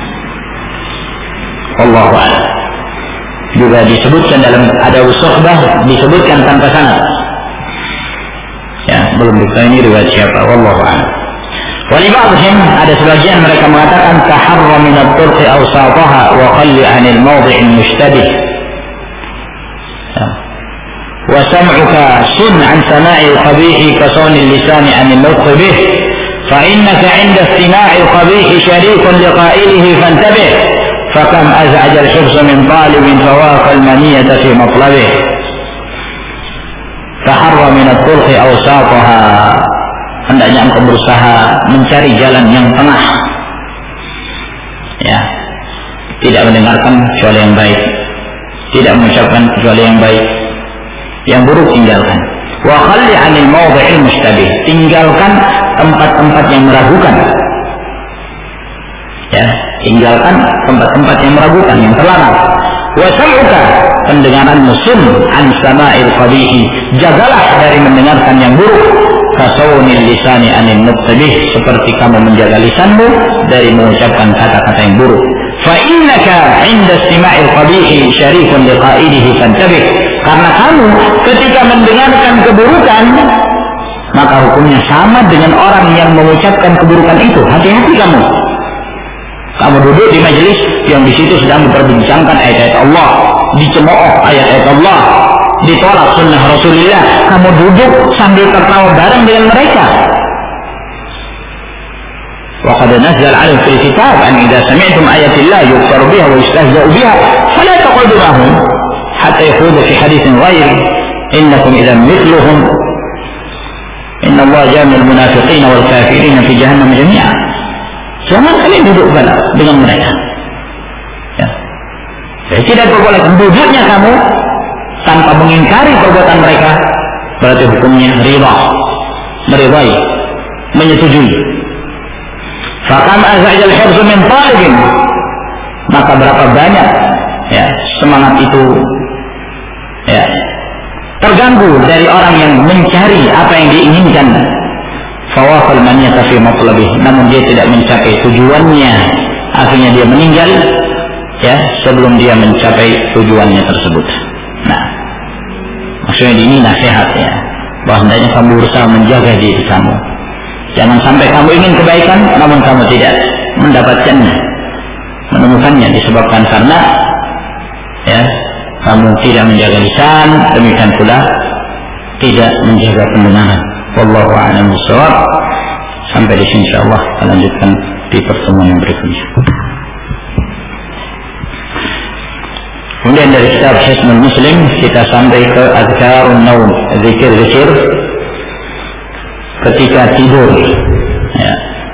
Allahu a'lam. Juga disebutkan dalam adab suhbah, disebutkan tanpa sanad. Ya, belum diketahui ini riwayat siapa. Wallahu a'lam. Waliba'dihim, ada sebagian mereka mengatakan taharra min at-turqi awsataha wa khalli 'anil mawdi' al-mushtabih. Wa sam'uka sun 'an sama'i al-qabih ka sawni al-lisan 'an al-nutq bih. Fa innaka 'inda istima'i al-qabih sharikun liqa'ilihi fantabih. Fakam az'aja al-hifz min talibin fawaqa al-maniyata fi matlabih. Taharra min at-turqi awsataha. Hendaknya engkau berusaha mencari jalan yang tengah, ya, tidak mendengarkan kecuali yang baik, tidak mengucapkan kecuali yang baik, yang buruk tinggalkan. Wa khalli 'anil mawdi'il mustabih, tinggalkan tempat-tempat yang meragukan, ya, tinggalkan tempat-tempat yang meragukan, yang terlarang. Wa sam'uka, pendengaran musun an sama'il qabihi, jagalah dari mendengarkan yang buruk. Kasawunil lisani anil nutqibih, seperti kamu menjaga lisanmu dari mengucapkan kata-kata yang buruk. Fa innaka 'inda istima'il qabihi syarikun liqa'idihi fantabih, karena kamu ketika mendengarkan keburukan maka hukumnya sama dengan orang yang mengucapkan keburukan itu. Hati-hati kamu. Kamu duduk di majelis yang di situ sedang diperbincangkan ayat-ayat Allah, dicemooh ayat-ayat Allah, ditolak sunnah Rasulullah, kamu duduk sambil tertawa bareng dengan mereka. Wa qad nazzala 'alaikum fil kitab an idza sami'tum ayatillah yukfaru biha wa yustahza'u biha fala taqudu lahum hatta yakhudu fi haditsin ghairi innakum idzan mithluhum inna Allah jami'ul munafiqin wal kafirin fi jahannam jami'a. Jangan kalian duduk dengan mereka, ya. Jadi tidak diperbolehkan duduknya kamu tanpa mengingkari perbuatan mereka, berarti hukumnya ridha, meridai, menyetujui. Fakam az'ajal hirzu min talibin, maka berapa banyak, ya, semangat itu, ya, terganggu dari orang yang mencari apa yang diinginkan. Fawafal maniyata fi matlabih, namun dia tidak mencapai tujuannya, akhirnya dia meninggal, ya, sebelum dia mencapai tujuannya tersebut. Nah, maksudnya ini nasihat, ya, bahwa hendaknya kamu berusaha menjaga diri kamu. Jangan sampai kamu ingin kebaikan namun kamu tidak mendapatkannya, menemukannya, disebabkan karena, ya, kamu tidak menjaga lisan, demikian pula tidak menjaga pendengaran. Wallahu a'lam bishawab. Sampai di sini insyaallah, kita lanjutkan di pertemuan yang berikutnya. Kemudian dari kitab Hisnul Muslim kita sampai ke Azkarun Naum, zikir-zikir ketika tidur, ya.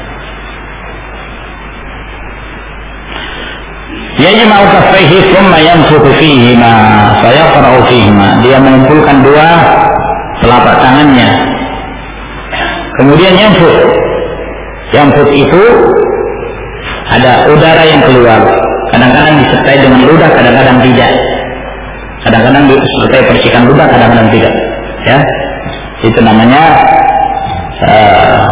Yajma'u kaffaihi thumma yanfukhu fihima fayaqra'u fihima. Dia mengumpulkan dua telapak tangannya, kemudian yanfuk. Yanfuk itu ada udara yang keluar. Kadang-kadang disertai dengan ludah, kadang-kadang tidak. Kadang-kadang disertai percikan ludah, kadang-kadang tidak. Ya, itu namanya uh,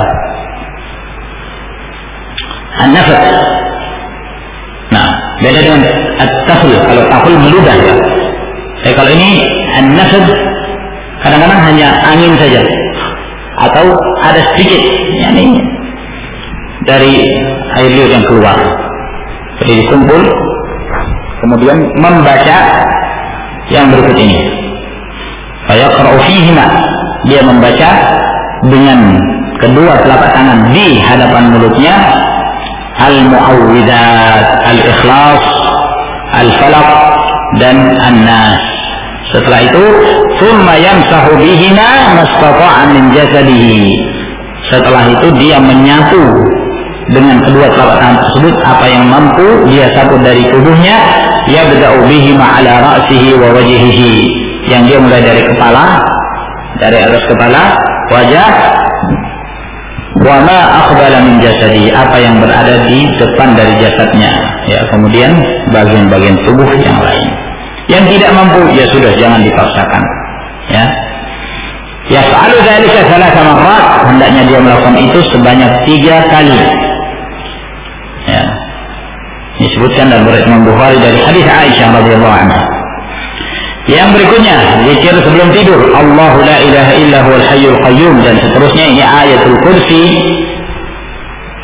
an-nafas. Nah, beda dengan at-tahul. Kalau tahul meludah, ya. Tapi kalau ini an-nafas, kadang-kadang hanya angin saja, atau ada sedikit, yakni dari air liur yang keluar. Jadi dikumpul, kemudian membaca yang berikut ini. Fayaqra'u fihima, dia membaca dengan kedua telapak tangan di hadapan mulutnya al-mu'awwidzat, al-ikhlas, al-falaq dan an-nas. Setelah itu, thumma yamsahu bihima mastata'a min jasadihi. Setelah itu dia menyapu dengan kedua telapak tangan tersebut apa yang mampu dia sapu dari tubuhnya. Yabda'u bihima ala ra'sihi wa wajhihi, yang dia mulai dari kepala, dari atas kepala, wajah, wa ma aqbala min jasadi, apa yang berada di depan dari jasadnya, ya, kemudian bagian-bagian tubuh yang lain. Yang tidak mampu, ya sudah, jangan dipaksakan, ya. Yaf'alu dzalika thalatha marrat, hendaknya dia melakukan itu sebanyak tiga kali. Ya. Disebutkan dalam riwayat Imam Bukhari dari hadis Aisyah radhiyallahu anha. Yang berikutnya, zikir sebelum tidur, Allahu la ilaha illa huwal hayyul qayyum, dan seterusnya. Ini ayatul kursi,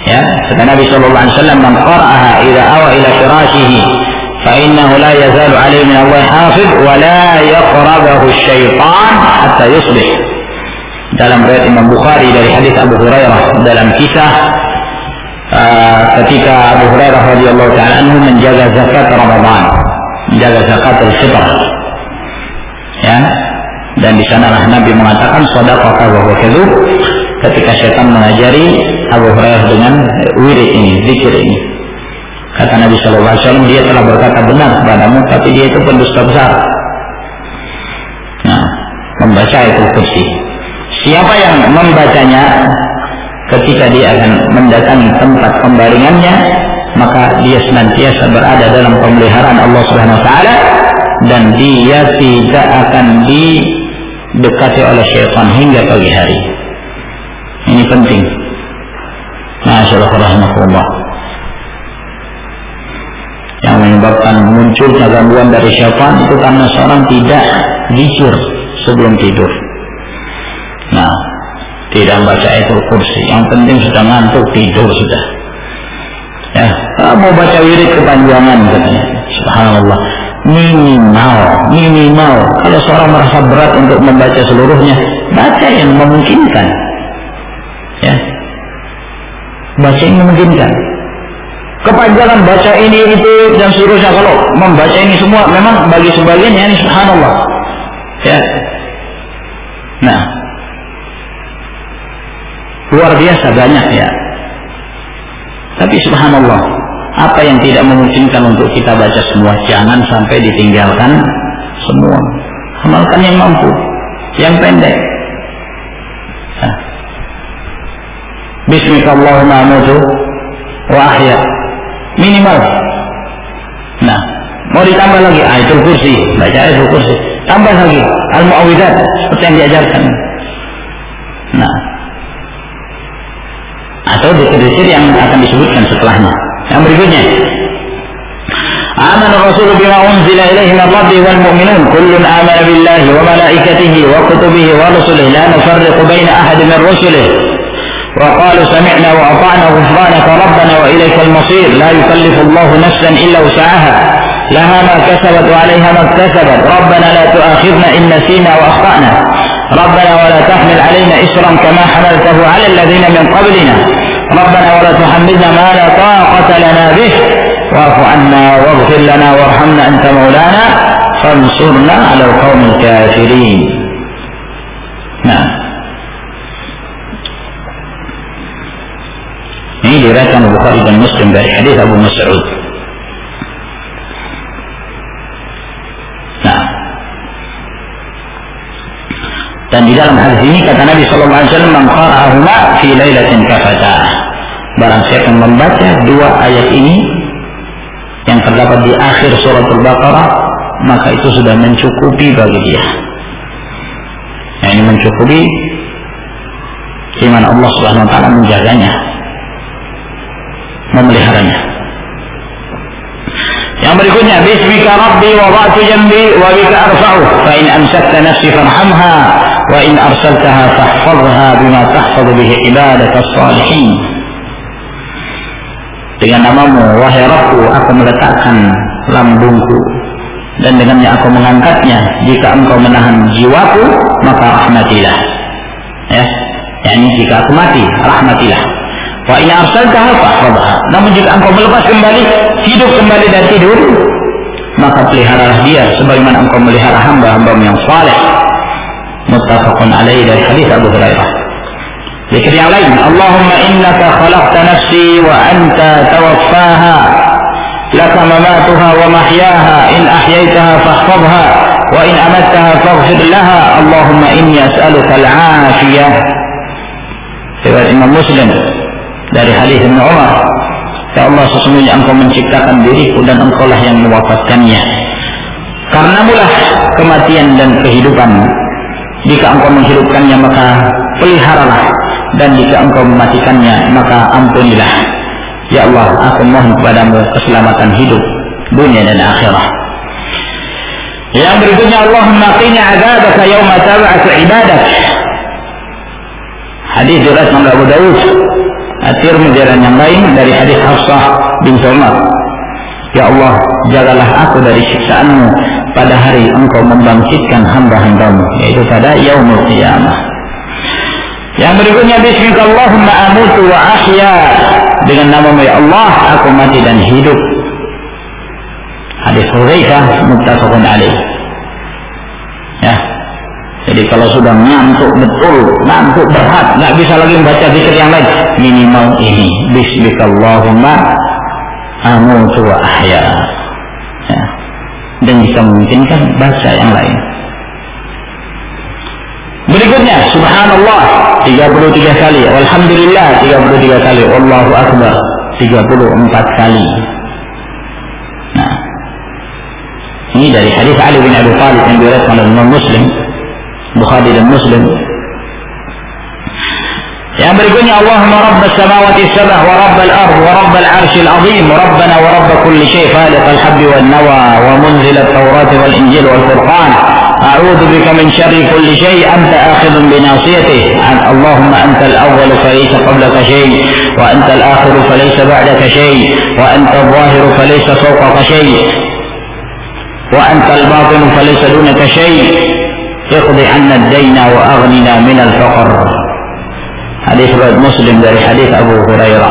Ya, kata Nabi sallallahu alaihi wasallam, "Man qara'aha idza awa ila firashihi fa innahu la yazalu alaihi min Allah hafiz wa la yaqrabuhu syaitan hatta yusbih." Dalam riwayat Imam Bukhari dari hadis Abu Hurairah dalam kisah uh, ketika Abu Hurairah radhiyallahu taala anhu menjaga zakat Ramadan, menjaga zakat al-fitr. Ya. Dan di sanalah Nabi mengatakan shadaqaka wa huwa kadzub, ketika syaitan mengajari Abu Hurairah dengan wirid ini, zikir ini. Kata Nabi sallallahu alaihi wasallam, dia telah berkata benar kepadamu, tapi dia itu pendusta besar. Nah, membaca ayatul kursi. Siapa yang membacanya ketika dia akan mendatangi tempat pembaringannya, maka dia senantiasa berada dalam pemeliharaan Allah Subhanahu wa taala dan dia tidak akan didekati oleh syaitan hingga pagi hari. Ini penting. Masyaallah rahmatullah. Yang menyebabkan munculnya gangguan dari syaitan itu karena seorang tidak zikir sebelum tidur. Nah, tidak membaca ayatul kursi. Yang penting sudah ngantuk, tidur sudah. Ya, mau baca wirid kepanjangan katanya. Subhanallah. Minimal, minimal. Kalau seorang merasa berat untuk membaca seluruhnya, baca yang memungkinkan. Ya, baca yang memungkinkan. Kepanjangan baca ini itu dan seterusnya. Kalau membaca ini semua, memang bagi sebagian ya ini subhanallah. Ya, nah, luar biasa banyak ya. Tapi subhanallah, apa yang tidak memungkinkan untuk kita baca semua, jangan sampai ditinggalkan semua. Amalkan yang mampu, yang pendek. Nah. Bismillahirrahmanirrahim amutu wa ahya. Minimal. Nah, mau ditambah lagi ayatul kursi, baca ayatul kursi. Tambah lagi al-mu'awwidzat seperti yang diajarkan. Nah, atau dikir-dikir yang akan disebutkan setelahnya. Yang berikutnya, Amana Rasul bima unzila ilaihi min Rabbihi wal mu'minun kullun amana billahi wa malaikatihi wa kutubihi wa rusulihi la nufarriqu baina ahadin min rusulihi wa qalu sami'na wa ata'na ghufranaka rabbana wa ilaikal masir la yukallifu Allahu nafsan illa wus'aha laha ma kasabat wa 'alayha ma iktasabat rabbana la tu'akhidhna in nasina wa akhtana rabbana wa la tahmil 'alaina isran kama hamaltahu 'ala alladhina min qablina rabbana wa la tuhammilna ma la taqata lana bih wa'fu 'anna waghfir lana warhamna anta maulana fansurna 'alal qaumil kafirin. Nah, ini diriwayatkan Bukhari dan Muslim dari hadis Abu Mas'ud. Nah, dan di dalam hadis ini kata Nabi sallallahu alaihi wasallam, "Man qara'ahuma fi lailatin kafatah." Barang siapa yang membaca dua ayat ini yang terdapat di akhir surat Al-Baqarah, maka itu sudah mencukupi bagi dia. Nah, ini mencukupi di mana Allah Subhanahu wa taala menjaganya, memeliharanya. Yang berikutnya, Bismika Rabbi wa ba'tu jambi wa bika arfa'u fa in amsakta nafsi farhamha wa in arsaltaha fahfazha bima tahfadhu bihi ibadaka as-salihin. Dengan namamu, wahai Rabbku, aku meletakkan lambungku dan dengannya aku mengangkatnya. Jika engkau menahan jiwaku, maka rahmatilah. Ya, yakni jika aku mati, rahmatilah. Wa in arsaltaha fahfazha. Namun jika engkau melepas kembali, hidup kembali dan tidur, maka peliharalah dia sebagaimana engkau melihara hamba-hambamu yang saleh. Muttafaqun alaihi dari hadis Abu Hurairah. Zikir yang lain, Allahumma innaka khalaqta nafsi wa anta tawaffaha laka mamatuha wa mahyaha in ahyaitaha fahfazha wa in amattaha faghfir laha Allahumma inni as'aluka al-'afiyah. Riwayat Imam Muslim dari hadis Ibnu Umar, ya Allah, sesungguhnya engkau menciptakan diriku dan engkau lah yang mewafatkannya. Karena mulah kematian dan kehidupan. Jika engkau menghidupkannya maka peliharalah, dan jika engkau mematikannya maka ampunilah. Ya Allah, aku mohon kepadamu keselamatan hidup dunia dan akhirat. Yang berikutnya, Allahumma qina 'adzabaka yauma tab'atsu ibadak. Hadis riwayat Imam Abu Dawud. At-Tirmidzi dan yang lain dari hadis Hafsah bin Umar, ya Allah, jagalah aku dari siksaanmu pada hari engkau membangkitkan hamba-hambamu, yaitu pada yaumul qiyamah. Yang berikutnya, bismillahirrahmanirrahim, amutu wa ahya, dengan namamu ya Allah aku mati dan hidup. Hadis Hudzaifah muttafaqun alaih. Ya. Jadi kalau sudah ngantuk betul, ngantuk berat, nggak bisa lagi membaca zikir yang lain, minimal ini, bismillahirrahmanirrahim, amutu wa ahya. Ya. Dan jika memungkinkan baca yang lain. Berikutnya, subhanallah tiga puluh tiga kali, alhamdulillah tiga puluh tiga kali, wallahu akbar tiga puluh empat kali. Nah, ini dari hadis Ali bin Abi Thalib yang diriwayatkan oleh Imam Muslim, Bukhari dan Muslim. Yang berikutnya, Allahumma rabbas samawati sabah wa rabbal ardh wa rabbal arshil azim, rabbana wa rabb kulli syai' khaliqal habbi wan nawa wa munzilat tawrat wal injil wal furqan, a'udzu bika min syarri kulli syai' anta akhidhun bi nasiyatihi, Allahumma antal awwal falaysa qablaka syai' wa antal akhir falaysa ba'daka syai' wa antal zahir falaysa fawqaka syai' wa antal batin falaysa dunaka syai', iqdi 'anna ad-dayna wa aghnina min al-faqr. Hadis riwayat Muslim dari hadis Abu Hurairah.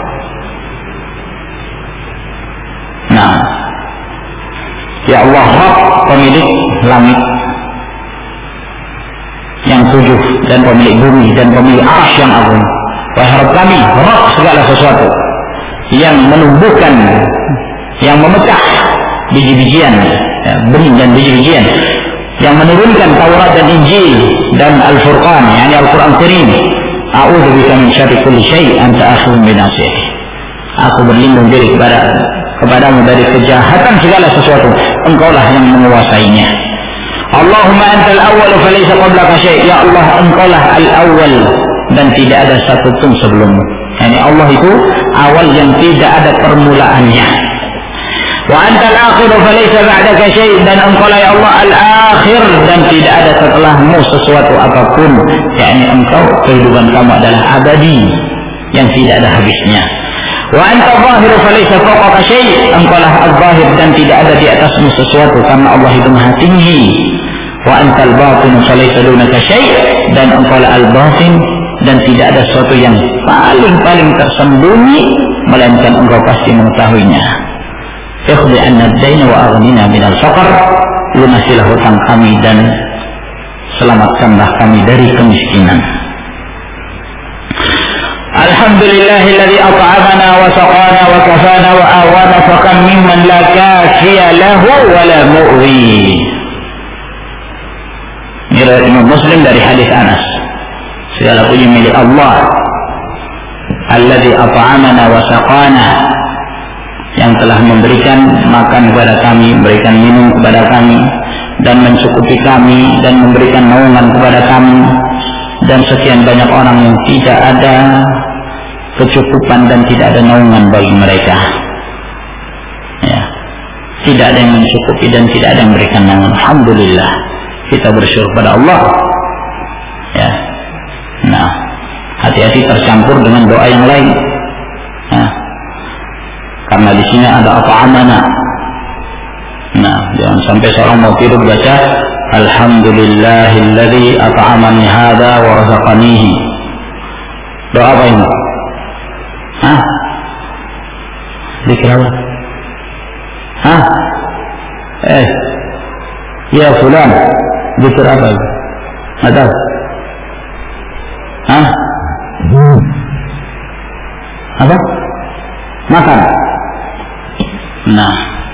Nah, ya Allah, Rabb pemilik langit yang tujuh dan pemilik bumi dan pemilik arsy yang agung, wahai Rabb kami, Rabb segala sesuatu yang menumbuhkan, yang memecah biji-bijian, ya, benih dan biji-bijian, yang menurunkan Taurat dan Injil dan Al-Furqan, yakni Al-Quran Karim. A'udzu bika min syarri kulli syai' anta akhidhun bi nasiyatihi. Aku berlindung diri kepada kepadamu dari kejahatan segala sesuatu, engkaulah yang menguasainya. Allahumma antal awwal falaysa qablaka syai', ya Allah, engkaulah al-awwal dan tidak ada satu pun sebelummu. Yani Allah itu awal yang tidak ada permulaannya. Wa antal akhir falaysa ba'daka syai', dan engkaulah ya Allah al-akhir dan tidak ada setelahmu sesuatu apapun, yakni engkau, kehidupan kamu adalah abadi yang tidak ada habisnya. Wa anta zahir falaysa fawqaka syai', engkaulah al-zahir dan tidak ada di atasmu sesuatu karena Allah itu Maha tinggi. Wa antal batin falaysa dunaka syai', dan engkaulah al-batin dan tidak ada sesuatu yang paling-paling tersembunyi melainkan engkau pasti mengetahuinya. Ikhdi anna ad-dayna wa aghnina minal faqr, lunasilah hutang kami dan selamatkanlah kami dari kemiskinan. Alhamdulillahilladzi at'amana wa saqana wa kafana wa awana, fakam mimman la kafiya lahu wa la mu'wi. Riwayat Imam Muslim dari hadis Anas, segala puji milik Allah, alladzi at'amana wa saqana, yang telah memberikan makan kepada kami, memberikan minum kepada kami, dan mencukupi kami, dan memberikan naungan kepada kami, dan sekian banyak orang yang tidak ada kecukupan dan tidak ada naungan bagi mereka. Ya. Tidak ada yang mencukupi dan tidak ada yang memberikan naungan. Alhamdulillah, kita bersyukur pada Allah. Ya. Nah, hati-hati tercampur dengan doa yang lain. Ya. Karena di sini ada at'amana. Nah, jangan sampai seorang mau tidur baca alhamdulillahilladzi at'amani hadza wa razaqanihi. Doa apa ini? Hah? Zikir apa? Hah? Eh, ya fulan, zikir apa itu? Nggak tahu? Hah? Apa? Makan. Nah,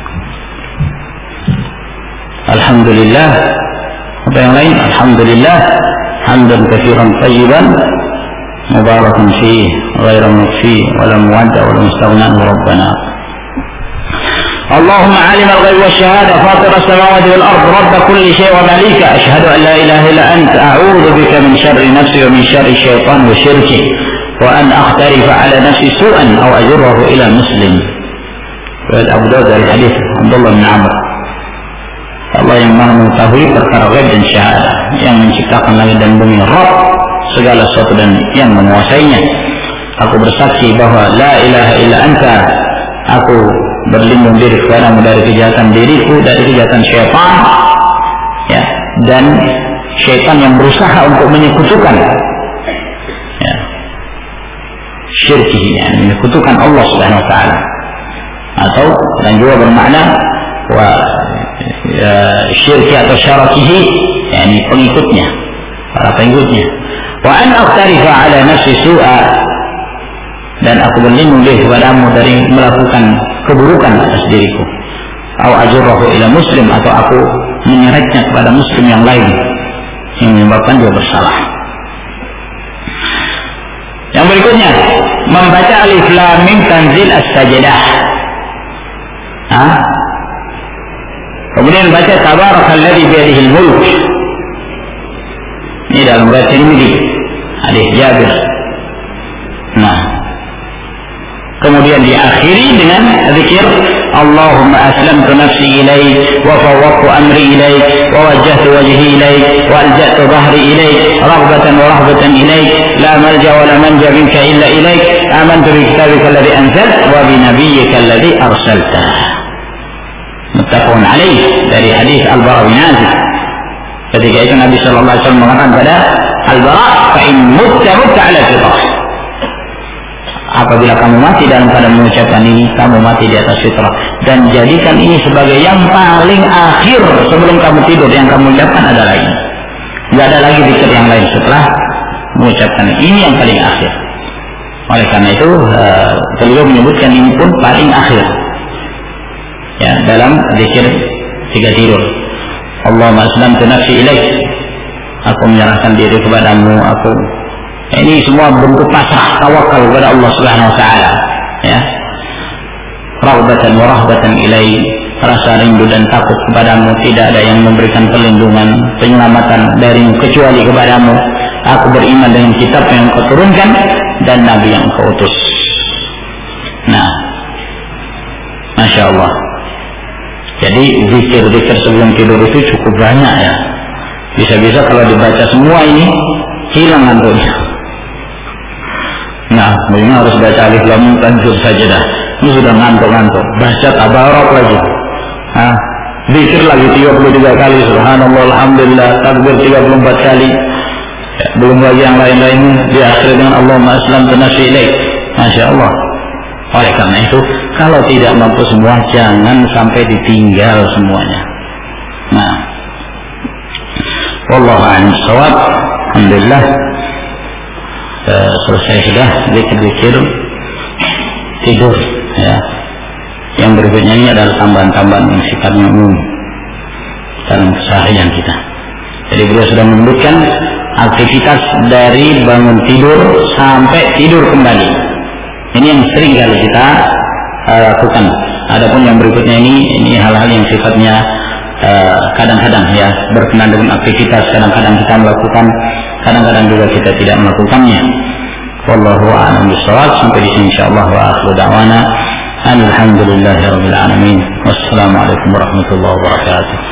alhamdulillah. Apa yang lain? Alhamdulillah hamdan katsiran tayyiban mubarakan fihi ghairu mukfi wala muwadda wala mustaghnan rabbana. اللهم عالم الغيب والشهادة فاطر السماوات والأرض رب كل شيء ومليكه أشهد أن لا إله إلا أنت أعوذ بك من شر نفسي ومن شر الشيطان وشركه وأن أخترف على نفسي سوءا أو أجره إلى مسلم. Abu Dawud dari hadis Abdullah bin Amr. Allah yang Maha mengetahui perkara ghaib dan syahadah, yang menciptakan langit dan bumi, Rabb segala sesuatu dan yang menguasainya. Aku bersaksi bahwa la ilaha illa anta. Aku berlindung diri kepadamu dari kejahatan diriku, dari kejahatan syaitan, ya, dan syaitan yang berusaha untuk menyekutukan, ya, syirki, ya, menyekutukan Allah Subhanahu Wa Taala. Atau dan juga bermakna wa ya, syirki atau syarakihi, yakni pengikutnya, para pengikutnya. Wa an aqtarifa ala nafsi su'a, dan aku berlindung diri kepadamu dari melakukan keburukan atas diriku. Au ajurrahu ila muslim, atau aku menyeretnya kepada muslim yang lain yang menyebabkan dia bersalah. Yang berikutnya, membaca alif lam mim tanzil as-sajdah. Hah? Kemudian baca tabarakalladzi biyadihil mulk. Ini dalam riwayat Tirmidzi, hadis Jabir. Nah, kemudian diakhiri dengan zikir Allahumma aslamtu nafsi ilaik wa fawwadtu amri ilaik wa wajjahtu wajhi ilaik wa alja'tu dhahri ilaik raghbatan wa rahbatan ilaik la malja wa la manja minka illa ilaik amantu bi kitabika alladhi anzalta wa bi nabiyyika alladhi arsalta. Muttafaqun alaih, dari hadis Al-Bara bin Azib. Ketika itu Nabi sallallahu alaihi wasallam mengatakan kepada Al-Bara, fa in mutta mutta ala fitrah. Apabila kamu mati dalam keadaan mengucapkan ini, kamu mati di atas fitrah. Dan jadikan ini sebagai yang paling akhir sebelum kamu tidur. Yang kamu ucapkan adalah ini. Tidak ada lagi zikir yang lain setelah mengucapkan ini, yang paling akhir. Oleh karena itu uh, beliau menyebutkan ini pun paling akhir, ya, dalam zikir tiga tidur. Allahumma aslamtu nafsi ilaik, aku menyerahkan diri kepadamu, aku. Ini semua bentuk pasrah, tawakal kepada Allah Subhanahu Wa Taala, ya. Raghbatan wa rahbatan ilaik, rasa rindu dan takut kepadamu. Tidak ada yang memberikan perlindungan, penyelamatan darimu kecuali kepadamu. Aku beriman dengan kitab yang kau turunkan dan nabi yang kau utus. Nah, Masya Allah. Jadi zikir-zikir sebelum tidur itu cukup banyak, ya. Bisa-bisa kalau dibaca semua ini hilang ngantuknya. Nah, ini harus baca alif lam mim tanzil sajadah. Ini sudah ngantuk-ngantuk. Baca tabarak lagi. Nah, zikir lagi tiga puluh tiga kali, subhanallah, alhamdulillah, takbir tiga puluh empat kali. Ya, belum lagi yang lain-lain, diakhiri dengan Allahumma aslamtu nafsi ilaik. Masya Allah. Oleh karena itu, kalau tidak mampu semua, jangan sampai ditinggal semuanya. Nah, wallahu a'lam bishawab. Alhamdulillah, uh, selesai sudah zikir-zikir tidur, ya. Yang berikutnya ini adalah tambahan-tambahan yang sifatnya umum dalam keseharian kita. Jadi beliau sudah menyebutkan aktivitas dari bangun tidur sampai tidur kembali. Ini yang sering kali kita uh, lakukan. Adapun yang berikutnya ini, ini hal-hal yang sifatnya kadang-kadang uh, ya berkenaan dengan aktivitas. Kadang-kadang kita melakukan, kadang-kadang juga kita tidak melakukannya. Wallahu a'lam bishawab. Sampai di sini insyaallah, wa akhiru da'wana alhamdulillahirabbil alamin. Wassalamualaikum warahmatullahi wabarakatuh.